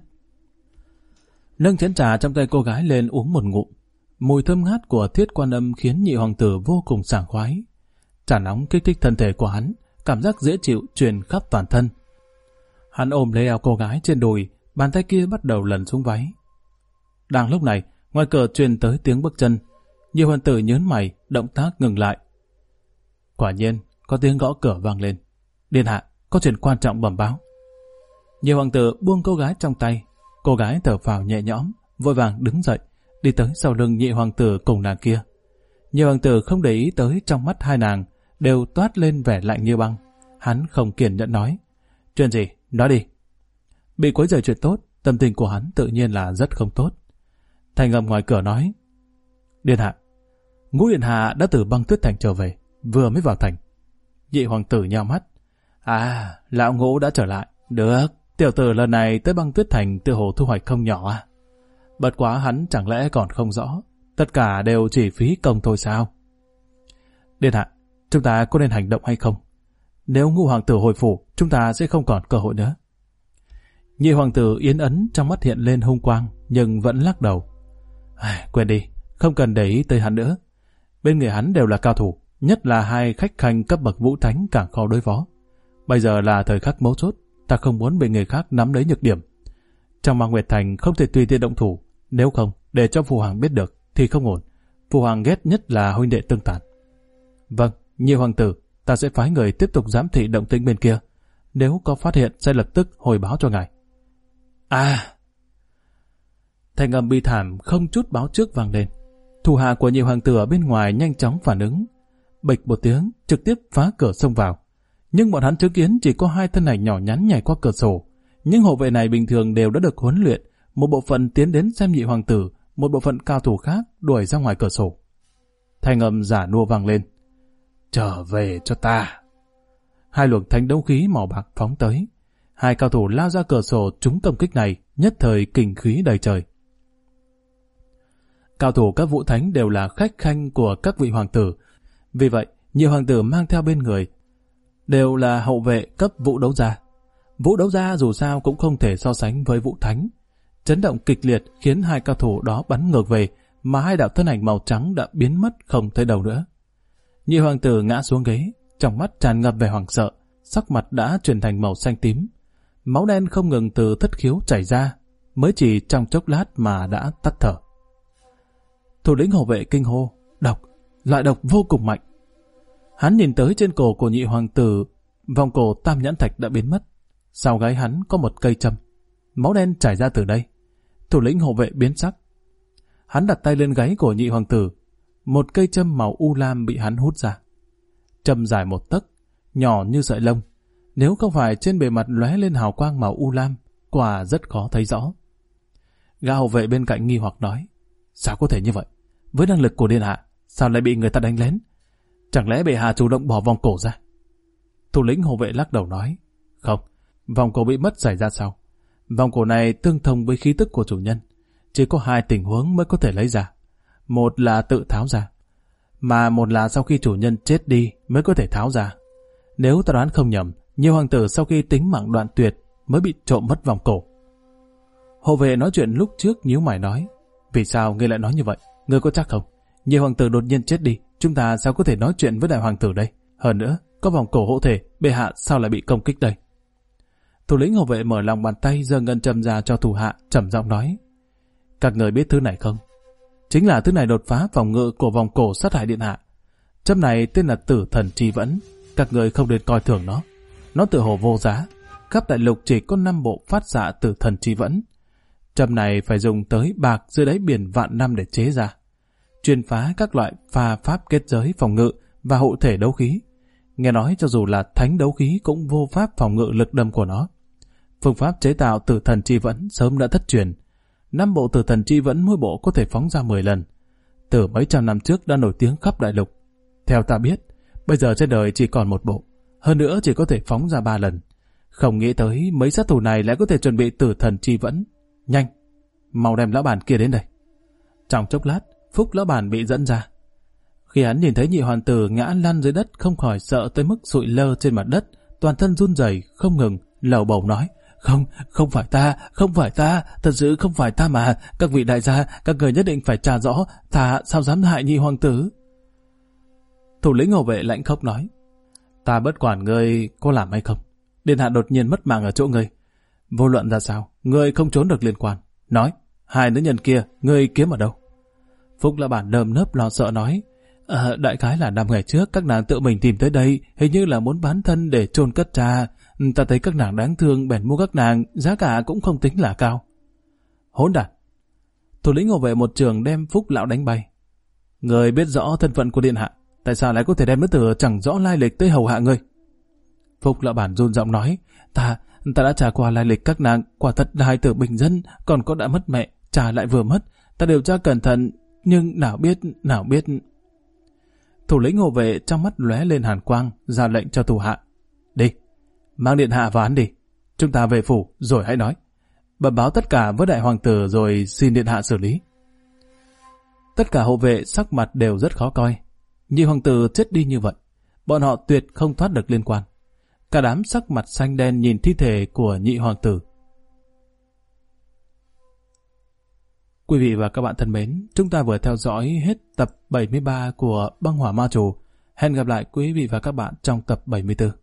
Nâng chén trà trong tay cô gái lên uống một ngụm. Mùi thơm ngát của Thiết Quan Âm khiến nhị hoàng tử vô cùng sảng khoái. Trà nóng kích thích thân thể của hắn, cảm giác dễ chịu truyền khắp toàn thân. Hắn ôm lấy eo cô gái trên đùi, bàn tay kia bắt đầu lần xuống váy. Đang lúc này, ngoài cửa truyền tới tiếng bước chân. Nhị hoàng tử nhớn mày, động tác ngừng lại. Quả nhiên, có tiếng gõ cửa vang lên. Điện hạ, có chuyện quan trọng bẩm báo. Nhị hoàng tử buông cô gái trong tay. Cô gái thở phào nhẹ nhõm, vội vàng đứng dậy, đi tới sau lưng nhị hoàng tử cùng nàng kia. Nhị hoàng tử không để ý tới trong mắt hai nàng, đều toát lên vẻ lạnh như băng. Hắn không kiên nhẫn nói. Chuyện gì? Nói đi. Bị quấy rầy chuyện tốt, tâm tình của hắn tự nhiên là rất không tốt. Thanh âm ngoài cửa nói. Điện hạ, Ngũ điện hạ đã từ Băng Tuyết Thành trở về, vừa mới vào thành. Nhị hoàng tử nheo mắt. À, lão Ngũ đã trở lại. Được, tiểu tử lần này tới Băng Tuyết Thành tựa hồ thu hoạch không nhỏ à? Bất quá hắn chẳng lẽ còn không rõ, tất cả đều chỉ phí công thôi sao? Điện hạ, chúng ta có nên hành động hay không? Nếu Ngũ hoàng tử hồi phủ, chúng ta sẽ không còn cơ hội nữa. Nhị hoàng tử yến ấn trong mắt hiện lên hung quang, nhưng vẫn lắc đầu. Quên đi, không cần để ý tới hắn nữa. Bên người hắn đều là cao thủ, nhất là hai khách khanh cấp bậc vũ thánh càng khó đối phó. Bây giờ là thời khắc mấu chốt, ta không muốn bị người khác nắm lấy nhược điểm. Trong Ma Nguyệt Thành không thể tùy tiện động thủ, nếu không để cho Phụ Hoàng biết được thì không ổn. Phụ Hoàng ghét nhất là huynh đệ tương tàn. Vâng, nhị hoàng tử, ta sẽ phái người tiếp tục giám thị động tĩnh bên kia. Nếu có phát hiện sẽ lập tức hồi báo cho ngài. Thanh âm bi thảm không chút báo trước vang lên. Thủ hạ của nhị hoàng tử ở bên ngoài nhanh chóng phản ứng. Bịch một tiếng, trực tiếp phá cửa xông vào. Nhưng bọn hắn chứng kiến chỉ có hai thân ảnh nhỏ nhắn nhảy qua cửa sổ. Nhưng hộ vệ này bình thường đều đã được huấn luyện. Một bộ phận tiến đến xem nhị hoàng tử, một bộ phận cao thủ khác đuổi ra ngoài cửa sổ. Thanh âm giả nua vang lên. Trở về cho ta. Hai luồng thánh đấu khí màu bạc phóng tới. Hai cao thủ lao ra cửa sổ trúng công kích này, nhất thời kình khí đầy trời. Cao thủ các vũ thánh đều là khách khanh của các vị hoàng tử. Vì vậy, nhiều hoàng tử mang theo bên người đều là hậu vệ cấp vũ đấu gia. Vũ đấu gia dù sao cũng không thể so sánh với vũ thánh. Chấn động kịch liệt khiến hai cao thủ đó bắn ngược về, mà hai đạo thân ảnh màu trắng đã biến mất không thấy đâu nữa. Nhị hoàng tử ngã xuống ghế, trong mắt tràn ngập vẻ hoảng sợ, sắc mặt đã chuyển thành màu xanh tím. Máu đen không ngừng từ thất khiếu chảy ra, mới chỉ trong chốc lát mà đã tắt thở. Thủ lĩnh hộ vệ kinh hô, độc, loại độc vô cùng mạnh. Hắn nhìn tới trên cổ của nhị hoàng tử, vòng cổ tam nhãn thạch đã biến mất. Sau gáy hắn có một cây châm, máu đen chảy ra từ đây. Thủ lĩnh hộ vệ biến sắc. Hắn đặt tay lên gáy của nhị hoàng tử, một cây châm màu u lam bị hắn hút ra. Châm dài 1 tấc, nhỏ như sợi lông. Nếu không phải trên bề mặt lóe lên hào quang màu u lam, quả rất khó thấy rõ. Gã hộ vệ bên cạnh nghi hoặc nói, sao có thể như vậy? Với năng lực của điện hạ, sao lại bị người ta đánh lén? Chẳng lẽ bệ hạ chủ động bỏ vòng cổ ra? Thủ lĩnh hộ vệ lắc đầu nói, không, vòng cổ bị mất xảy ra sau. Vòng cổ này tương thông với khí tức của chủ nhân. Chỉ có 2 tình huống mới có thể lấy ra. Một là tự tháo ra, mà một là sau khi chủ nhân chết đi mới có thể tháo ra. Nếu ta đoán không nhầm, nhiều hoàng tử sau khi tính mạng đoạn tuyệt mới bị trộm mất vòng cổ. Hộ vệ nói chuyện lúc trước nhíu mày nói, vì sao ngươi lại nói như vậy? Ngươi có chắc không? Nhị hoàng tử đột nhiên chết đi, chúng ta sao có thể nói chuyện với đại hoàng tử đây? Hơn nữa, có vòng cổ hộ thể, bệ hạ sao lại bị công kích đây? Thủ lĩnh hộ vệ mở lòng bàn tay giơ ngân châm ra cho thủ hạ, trầm giọng nói, các người biết thứ này không? Chính là thứ này đột phá phòng ngự của vòng cổ sát hại điện hạ. Châm này tên là Tử Thần Chi Vẫn, các người không nên coi thường nó. Nó tự hồ vô giá, khắp đại lục chỉ có 5 bộ phát xạ Tử Thần Chi Vẫn. Châm này phải dùng tới bạc dưới đáy biển vạn năm để chế ra, chuyên phá các loại pha pháp kết giới phòng ngự và hộ thể đấu khí. Nghe nói cho dù là thánh đấu khí cũng vô pháp phòng ngự lực đâm của nó. Phương pháp chế tạo Tử Thần Chi Vẫn sớm đã thất truyền. 5 bộ Tử Thần Chi Vẫn mỗi bộ có thể phóng ra 10 lần. Từ mấy trăm năm trước đã nổi tiếng khắp đại lục. Theo ta biết, bây giờ trên đời chỉ còn 1 bộ, hơn nữa chỉ có thể phóng ra 3 lần. Không nghĩ tới mấy sát thủ này lại có thể chuẩn bị Tử Thần Chi Vẫn. Nhanh, mau đem lão bản kia đến đây. Trong chốc lát, Phúc lão bản bị dẫn ra. Khi hắn nhìn thấy nhị hoàng tử ngã lăn dưới đất, không khỏi sợ tới mức sụi lơ trên mặt đất, toàn thân run rẩy không ngừng, lầu bầu nói, không phải ta, thật sự không phải ta mà, các vị đại gia, các người nhất định phải tra rõ, ta sao dám hại nhị hoàng tử. Thủ lĩnh hộ vệ lạnh khóc nói, ta bất quản ngươi có làm hay không, điện hạ đột nhiên mất mạng ở chỗ ngươi, vô luận ra sao, ngươi không trốn được liên quan. Nói, 2 nữ nhân kia, ngươi kiếm ở đâu? Phúc lão bản nơm nớp lo sợ nói, đại khái là 5 ngày trước các nàng tự mình tìm tới đây, hình như là muốn bán thân để chôn cất cha. Ta thấy các nàng đáng thương bèn mua các nàng, giá cả cũng không tính là cao. Hỗn đản! Thủ lĩnh hộ vệ một trường đem Phúc lão đánh bay. Người biết rõ thân phận của điện hạ, tại sao lại có thể đem nữ tử chẳng rõ lai lịch tới hầu hạ ngươi? Phúc lão bản run giọng nói, ta đã trả qua lai lịch các nàng, quả thật là hài tử bình dân, còn có đã mất mẹ, cha lại vừa mất, ta điều tra cẩn thận, nhưng nào biết. Thủ lĩnh hộ vệ trong mắt lóe lên hàn quang, ra lệnh cho thủ hạ, đi, mang điện hạ vào án đi, chúng ta về phủ rồi hãy nói, bẩm báo tất cả với đại hoàng tử rồi xin điện hạ xử lý. Tất cả hộ vệ sắc mặt đều rất khó coi, nhị hoàng tử chết đi như vậy, bọn họ tuyệt không thoát được liên quan. Cả đám sắc mặt xanh đen nhìn thi thể của nhị hoàng tử. Quý vị và các bạn thân mến, chúng ta vừa theo dõi hết tập 73 của Băng Hỏa Ma Chủ. Hẹn gặp lại quý vị và các bạn trong tập 74.